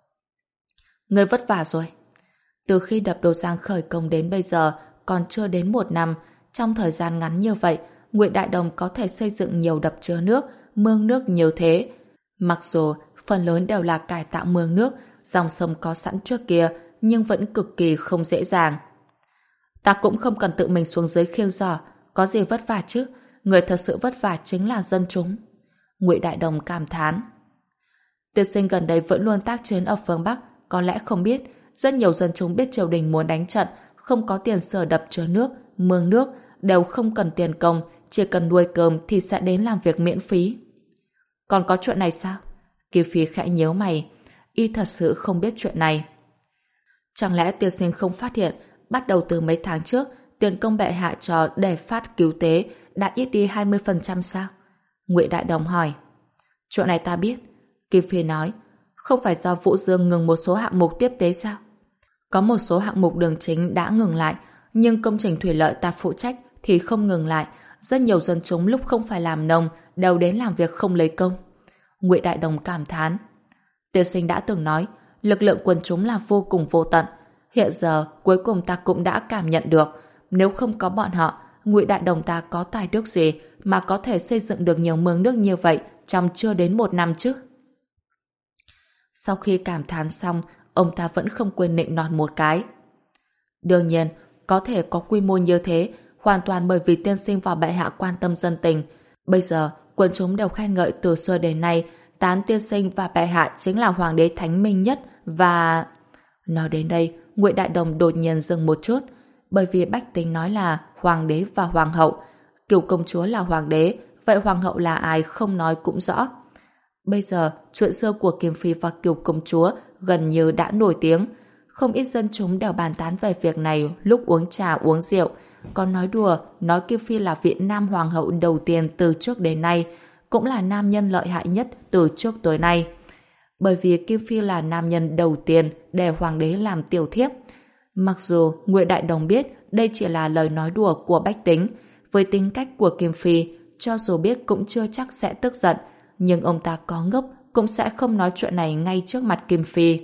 Ngươi vất vả rồi. Từ khi đập Đồ Giang khởi công đến bây giờ còn chưa đến một năm, trong thời gian ngắn như vậy, Ngụy Đại Đồng có thể xây dựng nhiều đập chứa nước, mương nước nhiều thế. Mặc dù phần lớn đều là cải tạo mương nước, dòng sông có sẵn trước kia, nhưng vẫn cực kỳ không dễ dàng. Ta cũng không cần tự mình xuống dưới khiêng giỏ, có gì vất vả chứ, người thật sự vất vả chính là dân chúng. Ngụy Đại Đồng cảm thán. Tiên sinh gần đây vẫn luôn tác chiến ở phương Bắc, có lẽ không biết, rất nhiều dân chúng biết triều đình muốn đánh trận, không có tiền sửa đập chứa nước, mương nước, đều không cần tiền công, chỉ cần nuôi cơm thì sẽ đến làm việc miễn phí. Còn có chuyện này sao? Kiều Phi khẽ nhíu mày, y thật sự không biết chuyện này. Chẳng lẽ tiên sinh không phát hiện, bắt đầu từ mấy tháng trước, tiền công bệ hạ cho để phát cứu tế đã ít đi hai mươi phần trăm sao? Ngụy Đại Đồng hỏi. Chuyện này ta biết. Kiều Phi nói, không phải do Vũ Dương ngừng một số hạng mục tiếp tế sao? Có một số hạng mục đường chính đã ngừng lại, nhưng công trình thủy lợi ta phụ trách thì không ngừng lại. Rất nhiều dân chúng lúc không phải làm nông đều đến làm việc không lấy công. Ngụy Đại Đồng cảm thán. Tiên sinh đã từng nói, lực lượng quần chúng là vô cùng vô tận. Hiện giờ, cuối cùng ta cũng đã cảm nhận được, nếu không có bọn họ, Ngụy Đại Đồng ta có tài đức gì mà có thể xây dựng được nhiều mương nước như vậy trong chưa đến một năm chứ? Sau khi cảm thán xong, ông ta vẫn không quên nịnh nọt một cái. Đương nhiên, có thể có quy mô như thế, hoàn toàn bởi vì tiên sinh và bệ hạ quan tâm dân tình. Bây giờ, quần chúng đều khen ngợi từ xưa đến nay, tám tiên sinh và bệ hạ chính là hoàng đế thánh minh nhất và... Nói đến đây, Ngụy Đại Đồng đột nhiên dừng một chút, bởi vì bách tính nói là hoàng đế và hoàng hậu. Kiều công chúa là hoàng đế, vậy hoàng hậu là ai không nói cũng rõ. Bây giờ, chuyện xưa của Kiều Phi và Kiều công chúa gần như đã nổi tiếng. Không ít dân chúng đều bàn tán về việc này lúc uống trà uống rượu. Còn nói đùa, nói Kiều Phi là vị nam hoàng hậu đầu tiên từ trước đến nay, cũng là nam nhân lợi hại nhất từ trước tới nay. Bởi vì Kiều Phi là nam nhân đầu tiên để hoàng đế làm tiểu thiếp. Mặc dù Ngụy Đại Đồng biết đây chỉ là lời nói đùa của bách tính, với tính cách của Kiều Phi, cho dù biết cũng chưa chắc sẽ tức giận, nhưng ông ta có ngốc cũng sẽ không nói chuyện này ngay trước mặt Kim Phi.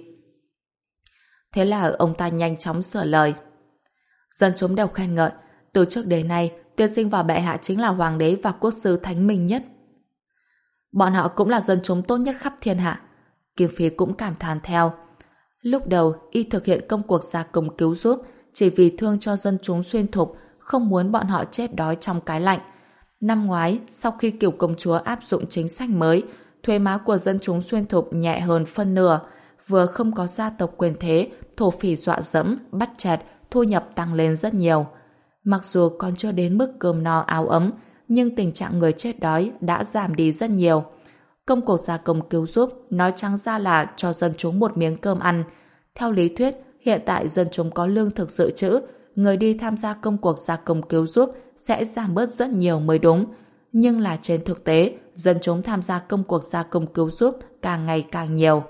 Thế là ông ta nhanh chóng sửa lời. Dân chúng đều khen ngợi, từ trước đến nay, tiên sinh và bệ hạ chính là hoàng đế và quốc sư thánh minh nhất. Bọn họ cũng là dân chúng tốt nhất khắp thiên hạ. Kim Phi cũng cảm thán theo. Lúc đầu, y thực hiện công cuộc gia công cứu giúp chỉ vì thương cho dân chúng xuyên thục, không muốn bọn họ chết đói trong cái lạnh. Năm ngoái, sau khi Kiều công chúa áp dụng chính sách mới, thuế má của dân chúng xuyên thục nhẹ hơn phân nửa, vừa không có gia tộc quyền thế, thổ phỉ dọa dẫm, bắt chẹt, thu nhập tăng lên rất nhiều. Mặc dù còn chưa đến mức cơm no áo ấm, nhưng tình trạng người chết đói đã giảm đi rất nhiều. Công cuộc gia công cứu giúp nói trắng ra là cho dân chúng một miếng cơm ăn. Theo lý thuyết, hiện tại dân chúng có lương thực dự trữ, người đi tham gia công cuộc gia công cứu giúp sẽ giảm bớt rất nhiều mới đúng. Nhưng là trên thực tế, dân chúng tham gia công cuộc gia công cứu giúp càng ngày càng nhiều.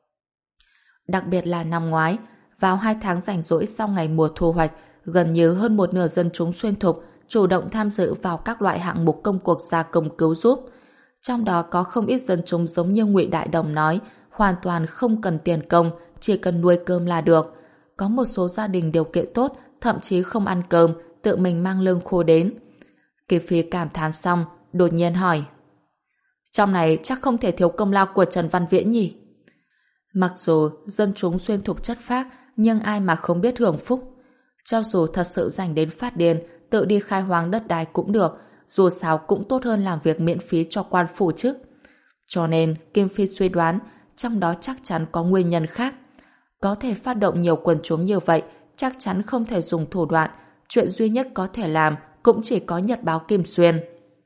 Đặc biệt là năm ngoái, vào hai tháng rảnh rỗi sau ngày mùa thu hoạch, gần như hơn một nửa dân chúng xuyên thục chủ động tham dự vào các loại hạng mục công cuộc gia công cứu giúp. Trong đó có không ít dân chúng giống như Ngụy Đại Đồng nói, hoàn toàn không cần tiền công, chỉ cần nuôi cơm là được. Có một số gia đình điều kiện tốt, thậm chí không ăn cơm, tự mình mang lương khô đến. Kỳ Phi cảm thán xong, đột nhiên hỏi. Trong này chắc không thể thiếu công lao của Trần Văn Viễn nhỉ? Mặc dù dân chúng xuyên thục chất phác, nhưng ai mà không biết hưởng phúc. Cho dù thật sự dành đến phát điên, tự đi khai hoang đất đai cũng được, dù sao cũng tốt hơn làm việc miễn phí cho quan phủ chứ. Cho nên, Kim Phi suy đoán, trong đó chắc chắn có nguyên nhân khác. Có thể phát động nhiều quần chúng như vậy, chắc chắn không thể dùng thủ đoạn. Chuyện duy nhất có thể làm cũng chỉ có nhật báo Kim Xuyên.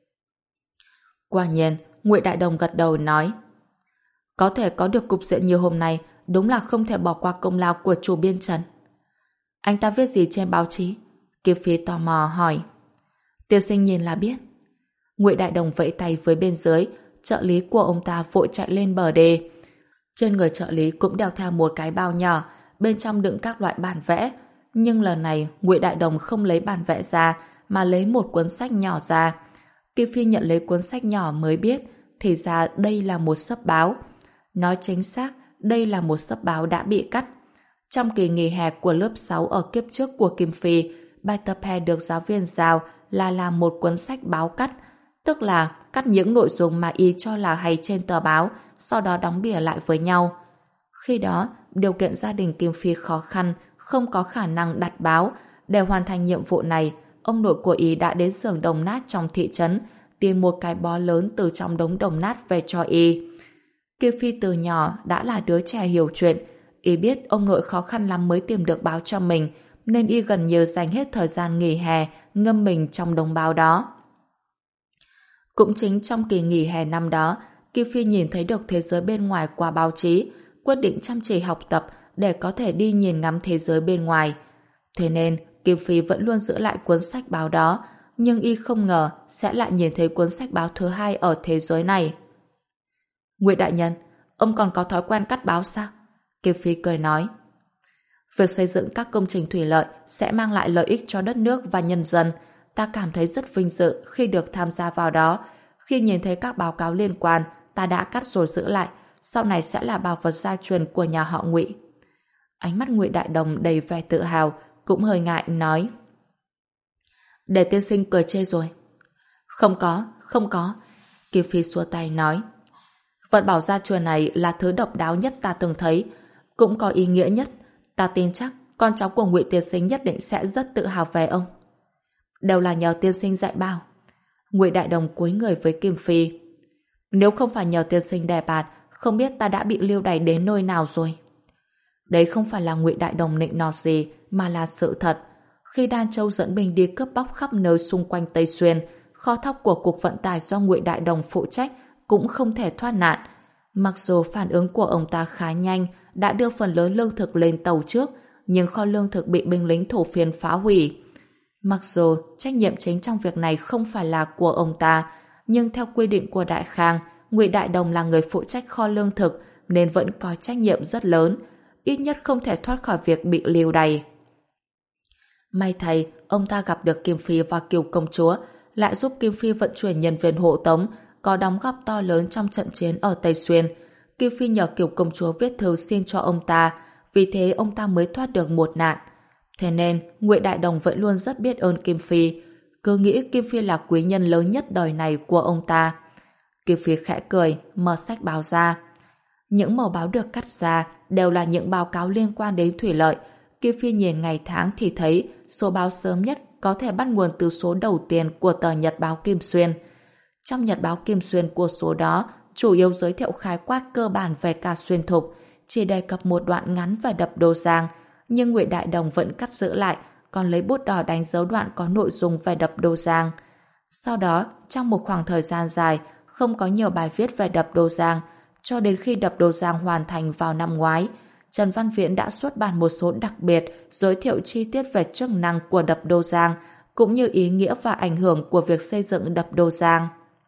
Quả nhiên, Ngụy Đại Đồng gật đầu nói, có thể có được cục diện như hôm nay, đúng là không thể bỏ qua công lao của chủ biên Trần. Anh ta viết gì trên báo chí? Kim Phi tò mò hỏi. Tiên sinh nhìn là biết. Ngụy Đại Đồng vẫy tay với bên dưới, trợ lý của ông ta vội chạy lên bờ đê. Trên người trợ lý cũng đeo theo một cái bao nhỏ, bên trong đựng các loại bản vẽ. Nhưng lần này Ngụy Đại Đồng không lấy bản vẽ ra, mà lấy một cuốn sách nhỏ ra. Kim Phi nhận lấy cuốn sách nhỏ mới biết, thì ra đây là một xấp báo. Nói chính xác, đây là một xấp báo đã bị cắt. Trong kỳ nghỉ hè của lớp sáu ở kiếp trước của Kim Phi, bài tập hè được giáo viên giao là làm một cuốn sách báo cắt, tức là cắt những nội dung mà y cho là hay trên tờ báo, sau đó đóng bìa lại với nhau. Khi đó, điều kiện gia đình Kim Phi khó khăn, không có khả năng đặt báo. Để hoàn thành nhiệm vụ này, ông nội của y đã đến xưởng đồng nát trong thị trấn, tìm một cái bó lớn từ trong đống đồng nát về cho y. Kim Phi từ nhỏ đã là đứa trẻ hiểu chuyện, y biết ông nội khó khăn lắm mới tìm được báo cho mình, nên y gần như dành hết thời gian nghỉ hè ngâm mình trong đống báo đó. Cũng chính trong kỳ nghỉ hè năm đó, Kim Phi nhìn thấy được thế giới bên ngoài qua báo chí, quyết định chăm chỉ học tập để có thể đi nhìn ngắm thế giới bên ngoài. Thế nên, Kim Phi vẫn luôn giữ lại cuốn sách báo đó, nhưng y không ngờ sẽ lại nhìn thấy cuốn sách báo thứ hai ở thế giới này. Ngụy đại nhân, ông còn có thói quen cắt báo sao? Kim Phi cười nói. Việc xây dựng các công trình thủy lợi sẽ mang lại lợi ích cho đất nước và nhân dân. Ta cảm thấy rất vinh dự khi được tham gia vào đó. Khi nhìn thấy các báo cáo liên quan, ta đã cắt rồi giữ lại. Sau này sẽ là bảo vật gia truyền của nhà họ Ngụy. Ánh mắt Ngụy Đại Đồng đầy vẻ tự hào, cũng hơi ngại nói. Để tiên sinh cười chê rồi. Không có, không có. Kim Phi xua tay nói. Vật bảo gia truyền này là thứ độc đáo nhất ta từng thấy, cũng có ý nghĩa nhất. Ta tin chắc con cháu của Ngụy tiên sinh nhất định sẽ rất tự hào về ông. Đều là nhờ tiên sinh dạy bảo. Ngụy Đại Đồng cúi người với Kim Phi. Nếu không phải nhờ tiên sinh đề bạt, không biết ta đã bị lưu đày đến nơi nào rồi. Đấy không phải là Ngụy Đại Đồng nịnh nọt gì, mà là sự thật. Khi Đan Châu dẫn binh đi cướp bóc khắp nơi xung quanh Tây Xuyên, kho thóc của Cục Vận tải do Ngụy Đại Đồng phụ trách cũng không thể thoát nạn. Mặc dù phản ứng của ông ta khá nhanh, đã đưa phần lớn lương thực lên tàu trước, nhưng kho lương thực bị binh lính thổ phiên phá hủy. Mặc dù trách nhiệm chính trong việc này không phải là của ông ta, nhưng theo quy định của Đại Khang, Ngụy Đại Đồng là người phụ trách kho lương thực nên vẫn có trách nhiệm rất lớn, ít nhất không thể thoát khỏi việc bị lưu đày. May thay, ông ta gặp được Kim Phi và Kiều công chúa, lại giúp Kim Phi vận chuyển nhân viên hộ tống, có đóng góp to lớn trong trận chiến ở Tây Xuyên. Kiều Phi nhờ Kiều công chúa viết thư xin cho ông ta, vì thế ông ta mới thoát được một nạn. Thế nên, Ngụy Đại Đồng vẫn luôn rất biết ơn Kim Phi, cứ nghĩ Kim Phi là quý nhân lớn nhất đời này của ông ta. Kim Phi khẽ cười, mở sách báo ra. Những mẩu báo được cắt ra đều là những báo cáo liên quan đến thủy lợi. Kim Phi nhìn ngày tháng thì thấy số báo sớm nhất có thể bắt nguồn từ số đầu tiên của tờ Nhật báo Kim Xuyên. Trong Nhật báo Kim Xuyên của số đó, chủ yếu giới thiệu khái quát cơ bản về ca xuyên thục, chỉ đề cập một đoạn ngắn về đập Đô Giang, nhưng Ngụy Đại Đồng vẫn cắt giữ lại, còn lấy bút đỏ đánh dấu đoạn có nội dung về đập Đô Giang. Sau đó, trong một khoảng thời gian dài, không có nhiều bài viết về đập Đô Giang, cho đến khi đập Đô Giang hoàn thành vào năm ngoái, Trần Văn Viễn đã xuất bản một số đặc biệt giới thiệu chi tiết về chức năng của đập Đô Giang, cũng như ý nghĩa và ảnh hưởng của việc xây dựng đập Đô Giang.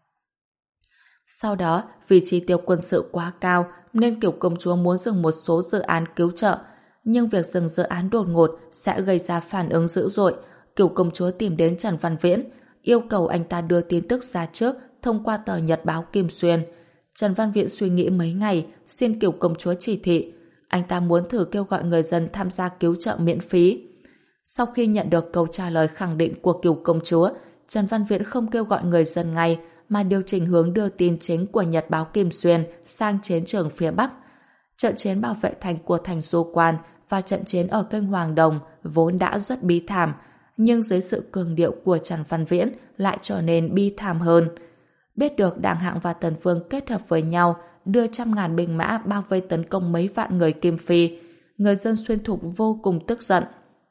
Sau đó, vì chi tiêu quân sự quá cao nên Kiều công chúa muốn dừng một số dự án cứu trợ, nhưng việc dừng dự án đột ngột sẽ gây ra phản ứng dữ dội. Kiều công chúa tìm đến Trần Văn Viễn, yêu cầu anh ta đưa tin tức ra trước thông qua tờ Nhật báo Kim Xuyên. Trần Văn Viễn suy nghĩ mấy ngày, xin Kiều công chúa chỉ thị. Anh ta muốn thử kêu gọi người dân tham gia cứu trợ miễn phí. Sau khi nhận được câu trả lời khẳng định của Kiều công chúa, Trần Văn Viễn không kêu gọi người dân ngay, mà điều chỉnh hướng đưa tin chính của Nhật báo Kim Xuyên sang chiến trường phía Bắc. Trận chiến bảo vệ thành của thành Du Quan và trận chiến ở kênh Hoàng Đồng vốn đã rất bi thảm, nhưng dưới sự cường điệu của Trần Văn Viễn lại trở nên bi thảm hơn. Biết được Đàng Hạng và Tần Vương kết hợp với nhau đưa trăm ngàn binh mã bao vây tấn công mấy vạn người Kim Phi, người dân Xuyên Thục vô cùng tức giận.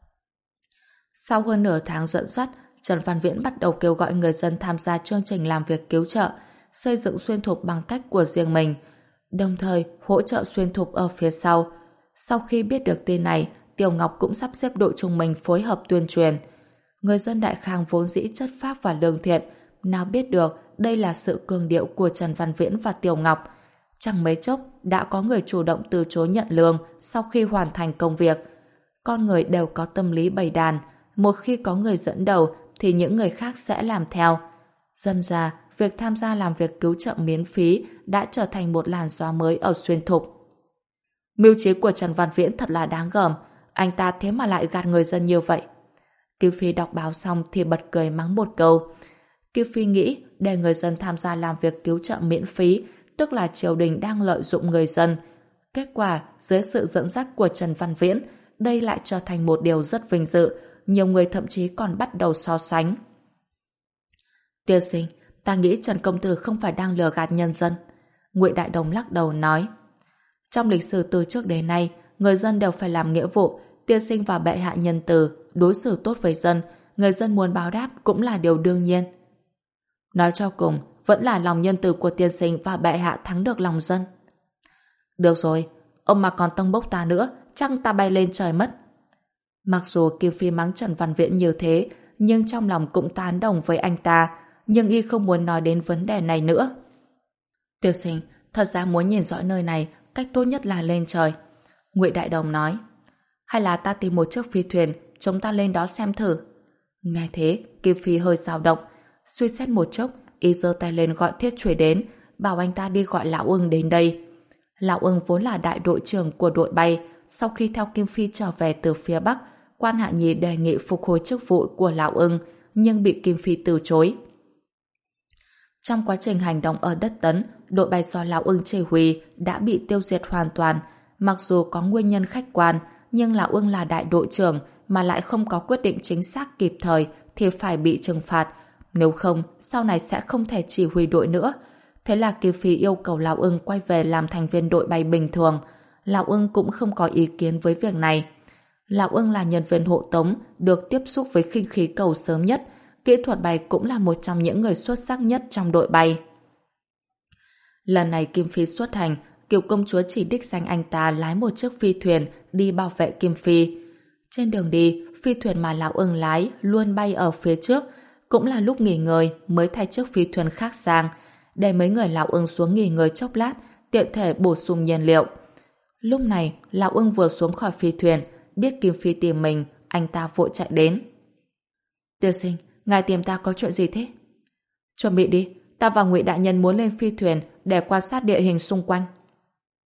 Sau hơn nửa tháng dẫn dắt, Trần Văn Viễn bắt đầu kêu gọi người dân tham gia chương trình làm việc cứu trợ, xây dựng Xuyên Thục bằng cách của riêng mình, đồng thời hỗ trợ Xuyên Thục ở phía sau. Sau khi biết được tin này, Tiểu Ngọc cũng sắp xếp đội chúng mình phối hợp tuyên truyền. Người dân Đại Khang vốn dĩ chất phác và lương thiện, nào biết được đây là sự cường điệu của Trần Văn Viễn và Tiểu Ngọc. Chẳng mấy chốc đã có người chủ động từ chối nhận lương sau khi hoàn thành công việc. Con người đều có tâm lý bầy đàn, một khi có người dẫn đầu thì những người khác sẽ làm theo. Dần ra, việc tham gia làm việc cứu trợ miễn phí đã trở thành một làn gió mới ở Xuyên Thục. Mưu trí của Trần Văn Viễn thật là đáng gờm, anh ta thế mà lại gạt người dân như vậy. Kiều Phi đọc báo xong thì bật cười mắng một câu. Kiều Phi nghĩ để người dân tham gia làm việc cứu trợ miễn phí, tức là triều đình đang lợi dụng người dân. Kết quả, dưới sự dẫn dắt của Trần Văn Viễn, đây lại trở thành một điều rất vinh dự, nhiều người thậm chí còn bắt đầu so sánh. Tiên sinh, ta nghĩ Trần Công Tử không phải đang lừa gạt nhân dân. Ngụy Đại Đồng lắc đầu nói. Trong lịch sử từ trước đến nay, người dân đều phải làm nghĩa vụ, tiên sinh và bệ hạ nhân từ, đối xử tốt với dân, người dân muốn báo đáp cũng là điều đương nhiên. Nói cho cùng, vẫn là lòng nhân từ của tiên sinh và bệ hạ thắng được lòng dân. Được rồi, ông mà còn tông bốc ta nữa, chắc ta bay lên trời mất. Mặc dù Kim Phi mắng Trần Văn Viễn như thế, nhưng trong lòng cũng tán đồng với anh ta, nhưng y không muốn nói đến vấn đề này nữa. Tiên sinh, thật ra muốn nhìn rõ nơi này, cách tốt nhất là lên trời. Ngụy Đại Đồng nói. Hay là ta tìm một chiếc phi thuyền, chúng ta lên đó xem thử. Nghe thế, Kim Phi hơi dao động, suy xét một chốc, y giơ tay lên gọi Thiết Chuế đến, bảo anh ta đi gọi Lão Ưng đến đây. Lão Ưng vốn là đại đội trưởng của đội bay, sau khi theo Kim Phi trở về từ phía Bắc, Quan Hạ Nhi đề nghị phục hồi chức vụ của Lão Ưng, nhưng bị Kim Phi từ chối. Trong quá trình hành động ở đất Tấn, đội bay do Lão Ưng chỉ huy đã bị tiêu diệt hoàn toàn. Mặc dù có nguyên nhân khách quan, nhưng Lão Ưng là đại đội trưởng mà lại không có quyết định chính xác kịp thời thì phải bị trừng phạt. Nếu không, sau này sẽ không thể chỉ huy đội nữa. Thế là Kim Phi yêu cầu Lão Ưng quay về làm thành viên đội bay bình thường. Lão Ưng cũng không có ý kiến với việc này. Lão Ưng là nhân viên hộ tống, được tiếp xúc với khinh khí cầu sớm nhất. Kỹ thuật bay cũng là một trong những người xuất sắc nhất trong đội bay. Lần này Kim Phi xuất hành, Kiều công chúa chỉ đích danh anh ta lái một chiếc phi thuyền đi bảo vệ Kim Phi. Trên đường đi, phi thuyền mà Lão Ưng lái luôn bay ở phía trước, cũng là lúc nghỉ ngơi mới thay chiếc phi thuyền khác sang, để mấy người Lão Ưng xuống nghỉ ngơi chốc lát, tiện thể bổ sung nhiên liệu. Lúc này, Lão Ưng vừa xuống khỏi phi thuyền, biết Kim Phi tìm mình, anh ta vội chạy đến. Tiên sinh, ngài tìm ta có chuyện gì thế? Chuẩn bị đi, ta và Ngụy đại nhân muốn lên phi thuyền để quan sát địa hình xung quanh.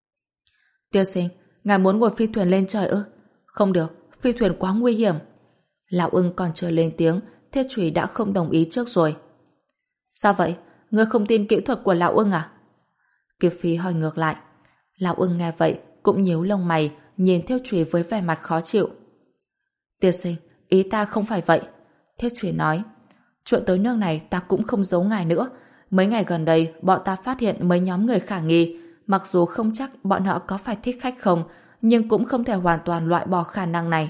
Tiên sinh, ngài muốn ngồi phi thuyền lên trời ư? Không được, phi thuyền quá nguy hiểm. Lão ưng còn chưa lên tiếng, Thiết Chủy đã không đồng ý trước rồi. Sao vậy? Ngươi không tin kỹ thuật của lão ưng à? Kiều Phi hỏi ngược lại. Lão ưng nghe vậy cũng nhíu lông mày, nhìn Thiết Chủy với vẻ mặt khó chịu. Tiên sinh, ý ta không phải vậy. Thiết Chủy nói. Chuyện tới nước này ta cũng không giấu ngài nữa. Mấy ngày gần đây bọn ta phát hiện mấy nhóm người khả nghi. Mặc dù không chắc bọn họ có phải thích khách không, nhưng cũng không thể hoàn toàn loại bỏ khả năng này.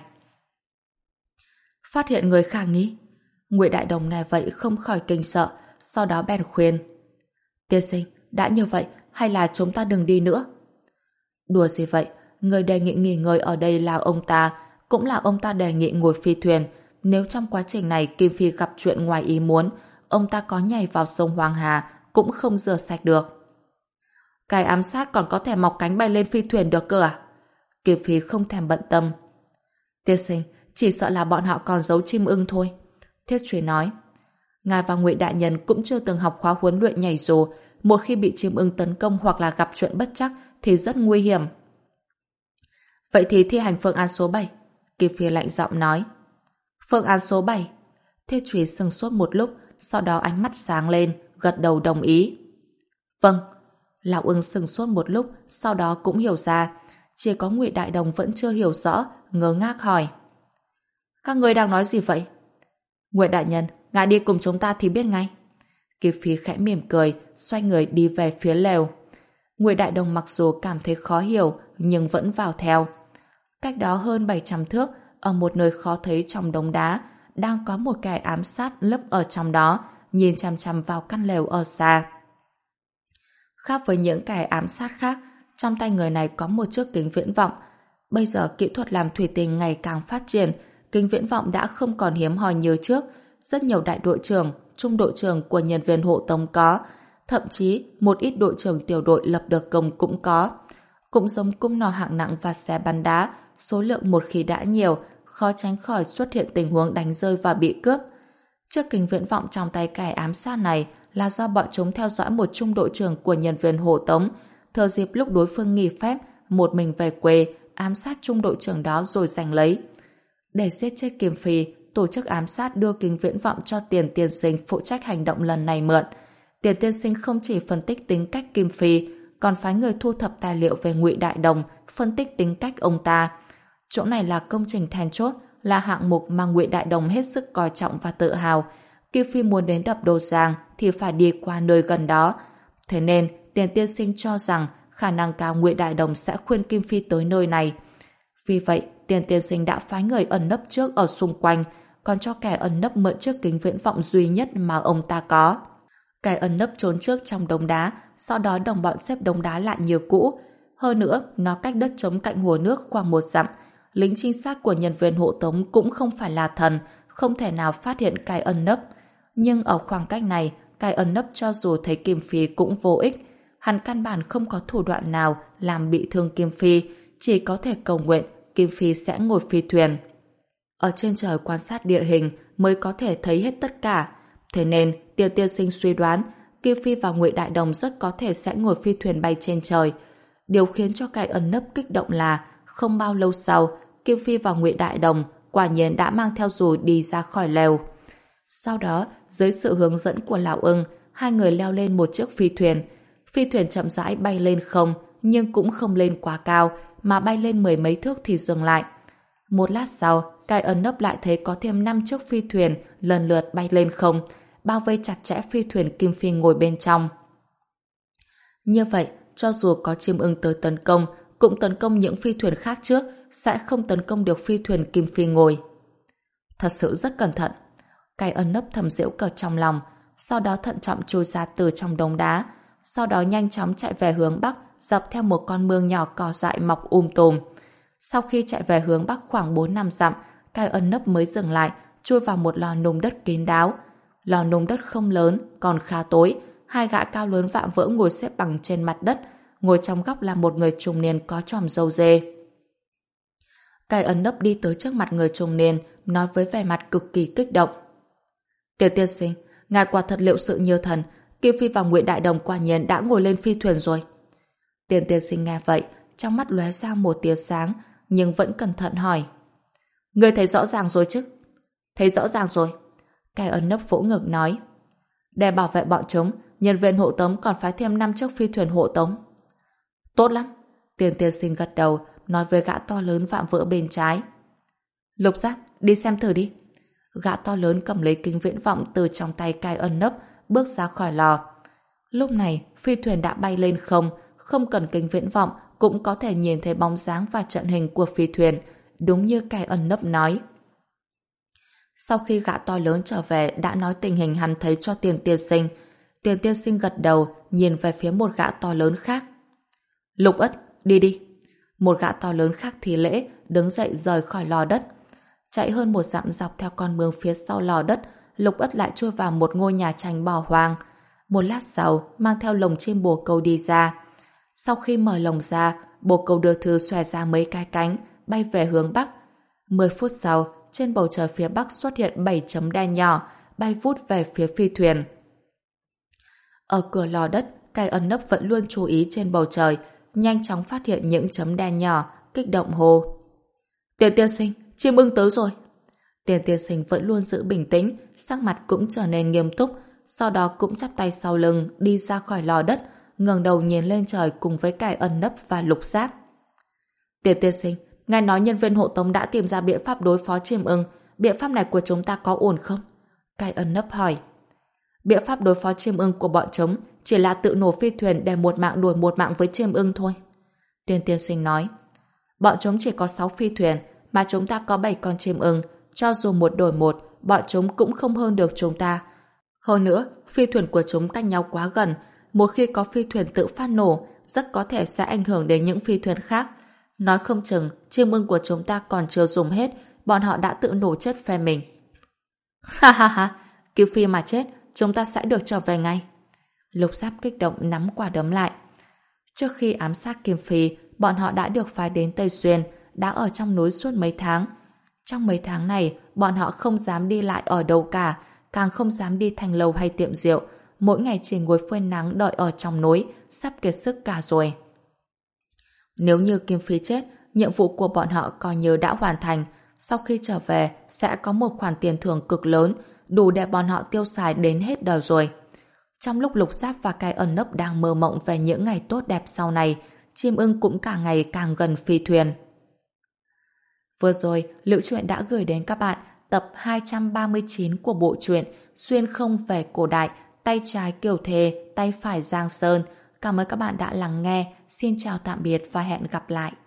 Phát hiện người khả nghi? Ngụy Đại Đồng nghe vậy không khỏi kinh sợ, sau đó bèn khuyên. Tiên sinh, đã như vậy, hay là chúng ta đừng đi nữa? Đùa gì vậy? Người đề nghị nghỉ ngơi ở đây là ông ta, cũng là ông ta đề nghị ngồi phi thuyền. Nếu trong quá trình này Kim Phi gặp chuyện ngoài ý muốn, ông ta có nhảy vào sông Hoàng Hà cũng không rửa sạch được. Cái ám sát còn có thể mọc cánh bay lên phi thuyền được cơ à? Kim Phi không thèm bận tâm. Tiên sinh, chỉ sợ là bọn họ còn giấu chim ưng thôi. Thiết Chủy nói. Ngài và Ngụy Đại Nhân cũng chưa từng học khóa huấn luyện nhảy dù, một khi bị chim ưng tấn công hoặc là gặp chuyện bất trắc thì rất nguy hiểm. Vậy thì thi hành phương án số bảy. Kim Phi lạnh giọng nói. Phương án số bảy. Thiết Chủy sững sốt một lúc, sau đó ánh mắt sáng lên, gật đầu đồng ý. Vâng. Lão ưng sững sốt một lúc, sau đó cũng hiểu ra. Chỉ có Ngụy Đại Đồng vẫn chưa hiểu rõ, ngơ ngác hỏi. Các người đang nói gì vậy? Ngụy Đại Nhân, ngài đi cùng chúng ta thì biết ngay. Kim Phi khẽ mỉm cười, xoay người đi về phía lều. Ngụy Đại Đồng mặc dù cảm thấy khó hiểu, nhưng vẫn vào theo. Cách đó hơn bảy trăm thước, ở một nơi khó thấy trong đống đá, đang có một kẻ ám sát lấp ở trong đó, nhìn chằm chằm vào căn lều ở xa. Khác với những kẻ ám sát khác, trong tay người này có một chiếc kính viễn vọng. Bây giờ kỹ thuật làm thủy tinh ngày càng phát triển, kính viễn vọng đã không còn hiếm hoi như trước. Rất nhiều đại đội trưởng, trung đội trưởng của nhân viên hộ tống có, thậm chí một ít đội trưởng tiểu đội lập được công cũng có. Cũng giống cung nỏ hạng nặng và xe bắn đá, số lượng một khi đã nhiều, khó tránh khỏi xuất hiện tình huống đánh rơi và bị cướp. Chiếc kính viễn vọng trong tay kẻ ám sát này là do bọn chúng theo dõi một trung đội trưởng của nhân viên hộ tống, thừa dịp lúc đối phương nghỉ phép, một mình về quê, ám sát trung đội trưởng đó rồi giành lấy. Để giết chết Kim Phi, tổ chức ám sát đưa kính viễn vọng cho Tiền Tiên Sinh phụ trách hành động lần này mượn. Tiền Tiên Sinh không chỉ phân tích tính cách Kim Phi, còn phái người thu thập tài liệu về Ngụy Đại Đồng, phân tích tính cách ông ta. Chỗ này là công trình then chốt, là hạng mục mà Ngụy Đại Đồng hết sức coi trọng và tự hào. Kim Phi muốn đến đập Đồ Giang thì phải đi qua nơi gần đó. Thế nên, Tiền Tiên Sinh cho rằng khả năng cao Ngụy Đại Đồng sẽ khuyên Kim Phi tới nơi này. Vì vậy, Tiền Tiên Sinh đã phái người ẩn nấp trước ở xung quanh, còn cho kẻ ẩn nấp mượn chiếc kính viễn vọng duy nhất mà ông ta có. Kẻ ẩn nấp trốn trước trong đống đá, sau đó đồng bọn xếp đống đá lại như cũ. Hơn nữa, nó cách đất trống cạnh hồ nước khoảng một dặm. Lính trinh sát của nhân viên hộ tống cũng không phải là thần, không thể nào phát hiện kẻ ẩn nấp. Nhưng ở khoảng cách này, kẻ ẩn nấp cho dù thấy Kim Phi cũng vô ích. Hắn căn bản không có thủ đoạn nào làm bị thương Kim Phi, chỉ có thể cầu nguyện Kim Phi sẽ ngồi phi thuyền. Ở trên trời quan sát địa hình mới có thể thấy hết tất cả. Thế nên, Tiêu Tiên Sinh suy đoán Kim Phi và Ngụy Đại Đồng rất có thể sẽ ngồi phi thuyền bay trên trời. Điều khiến cho kẻ ẩn nấp kích động là không bao lâu sau, Kim Phi và Ngụy Đại Đồng quả nhiên đã mang theo dù đi ra khỏi lều. Sau đó, dưới sự hướng dẫn của Lão Ưng, hai người leo lên một chiếc phi thuyền. Phi thuyền chậm rãi bay lên không, nhưng cũng không lên quá cao, mà bay lên mười mấy thước thì dừng lại. Một lát sau, kẻ ẩn nấp lại thấy có thêm năm chiếc phi thuyền lần lượt bay lên không, bao vây chặt chẽ phi thuyền Kim Phi ngồi bên trong. Như vậy, cho dù có chim ưng tới tấn công, cũng tấn công những phi thuyền khác trước, sẽ không tấn công được phi thuyền Kim Phi ngồi. Thật sự rất cẩn thận. Kẻ ẩn nấp thầm giễu cợt trong lòng, sau đó thận trọng trôi ra từ trong đống đá, sau đó nhanh chóng chạy về hướng Bắc, dọc theo một con mương nhỏ cỏ dại mọc um tùm. Sau khi chạy về hướng Bắc khoảng bốn năm dặm, kẻ ẩn nấp mới dừng lại, chui vào một lò nung đất kín đáo. Lò nung đất không lớn, còn khá tối. Hai gã cao lớn vạm vỡ ngồi xếp bằng trên mặt đất, ngồi trong góc là một người trung niên có chòm râu dê. Kẻ ẩn nấp đi tới trước mặt người trung niên, nói với vẻ mặt cực kỳ kích động. Tiểu Tiên Sinh, ngài quả thật liệu sự như thần, Kim Phi và Ngụy Đại Đồng quả nhiên đã ngồi lên phi thuyền rồi. Tiền Tiên Sinh nghe vậy, trong mắt lóe ra một tia sáng, nhưng vẫn cẩn thận hỏi. Ngươi thấy rõ ràng rồi chứ? Thấy rõ ràng rồi. Cai ẩn nấp vỗ ngực nói. Để bảo vệ bọn chúng, nhân viên hộ tống còn phải thêm năm chiếc phi thuyền hộ tống. Tốt lắm. Tiền tiên sinh gật đầu, nói với gã to lớn vạm vỡ bên trái. Lục Giáp, đi xem thử đi. Gã to lớn cầm lấy kính viễn vọng từ trong tay Cai ẩn nấp, bước ra khỏi lò. Lúc này, phi thuyền đã bay lên không, không cần kính viễn vọng cũng có thể nhìn thấy bóng dáng và trận hình của phi thuyền, đúng như Cai ẩn nấp nói. Sau khi gã to lớn trở về đã nói tình hình hắn thấy cho Tiền tiên sinh, Tiền tiên sinh gật đầu nhìn về phía một gã to lớn khác. Lục Ất, đi đi. Một gã to lớn khác thi lễ, đứng dậy rời khỏi lò đất. Chạy hơn một dặm dọc theo con mương phía sau lò đất, Lục Ất lại chui vào một ngôi nhà tranh bỏ hoang. Một lát sau, mang theo lồng chim bồ câu đi ra. Sau khi mở lồng ra, bồ câu đưa thư xòe ra mấy cái cánh, bay về hướng Bắc. Mười phút sau, trên bầu trời phía Bắc xuất hiện bảy chấm đen nhỏ, bay vút về phía phi thuyền. Ở cửa lò đất, Cai ẩn nấp vẫn luôn chú ý trên bầu trời, nhanh chóng phát hiện những chấm đen nhỏ, kích động hô. Tiền tiên sinh, chim ưng tới rồi. Tiền tiên sinh vẫn luôn giữ bình tĩnh, sắc mặt cũng trở nên nghiêm túc, sau đó cũng chắp tay sau lưng đi ra khỏi lò đất, ngẩng đầu nhìn lên trời cùng với Cai ẩn nấp và Lục Giáp. Tiền tiên sinh, ngài nói nhân viên hộ tống đã tìm ra biện pháp đối phó chim ưng, biện pháp này của chúng ta có ổn không? Cai ẩn nấp hỏi. Biện pháp đối phó chim ưng của bọn chúng chỉ là tự nổ phi thuyền để một mạng đuổi một mạng với chim ưng thôi. Tiền tiên sinh nói. Bọn chúng chỉ có sáu phi thuyền, mà chúng ta có bảy con chim ưng, cho dù một đổi một, bọn chúng cũng không hơn được chúng ta. Hơn nữa, phi thuyền của chúng cách nhau quá gần, một khi có phi thuyền tự phát nổ, rất có thể sẽ ảnh hưởng đến những phi thuyền khác. Nói không chừng, chim ưng của chúng ta còn chưa dùng hết, bọn họ đã tự nổ chết phe mình. Ha ha ha, Kiều Phi mà chết, chúng ta sẽ được trở về ngay. Lục Giáp kích động nắm quả đấm lại. Trước khi ám sát Kim Phi, bọn họ đã được phái đến Tây Xuyên, đã ở trong núi suốt mấy tháng. Trong mấy tháng này, bọn họ không dám đi lại ở đâu cả, càng không dám đi thành lầu hay tiệm rượu, mỗi ngày chỉ ngồi phơi nắng đợi ở trong núi, sắp kiệt sức cả rồi. Nếu như Kim Phi chết, nhiệm vụ của bọn họ coi như đã hoàn thành, sau khi trở về sẽ có một khoản tiền thưởng cực lớn, đủ để bọn họ tiêu xài đến hết đời rồi. Trong lúc Lục Giáp và Cai ẩn nấp đang mơ mộng về những ngày tốt đẹp sau này, chim ưng cũng càng ngày càng gần phi thuyền. Vừa rồi, Liễu Chuyện đã gửi đến các bạn tập hai trăm ba mươi chín của bộ truyện Xuyên không về cổ đại, tay trái Kiều Thề, tay phải Giang Sơn. Cảm ơn các bạn đã lắng nghe. Xin chào tạm biệt và hẹn gặp lại.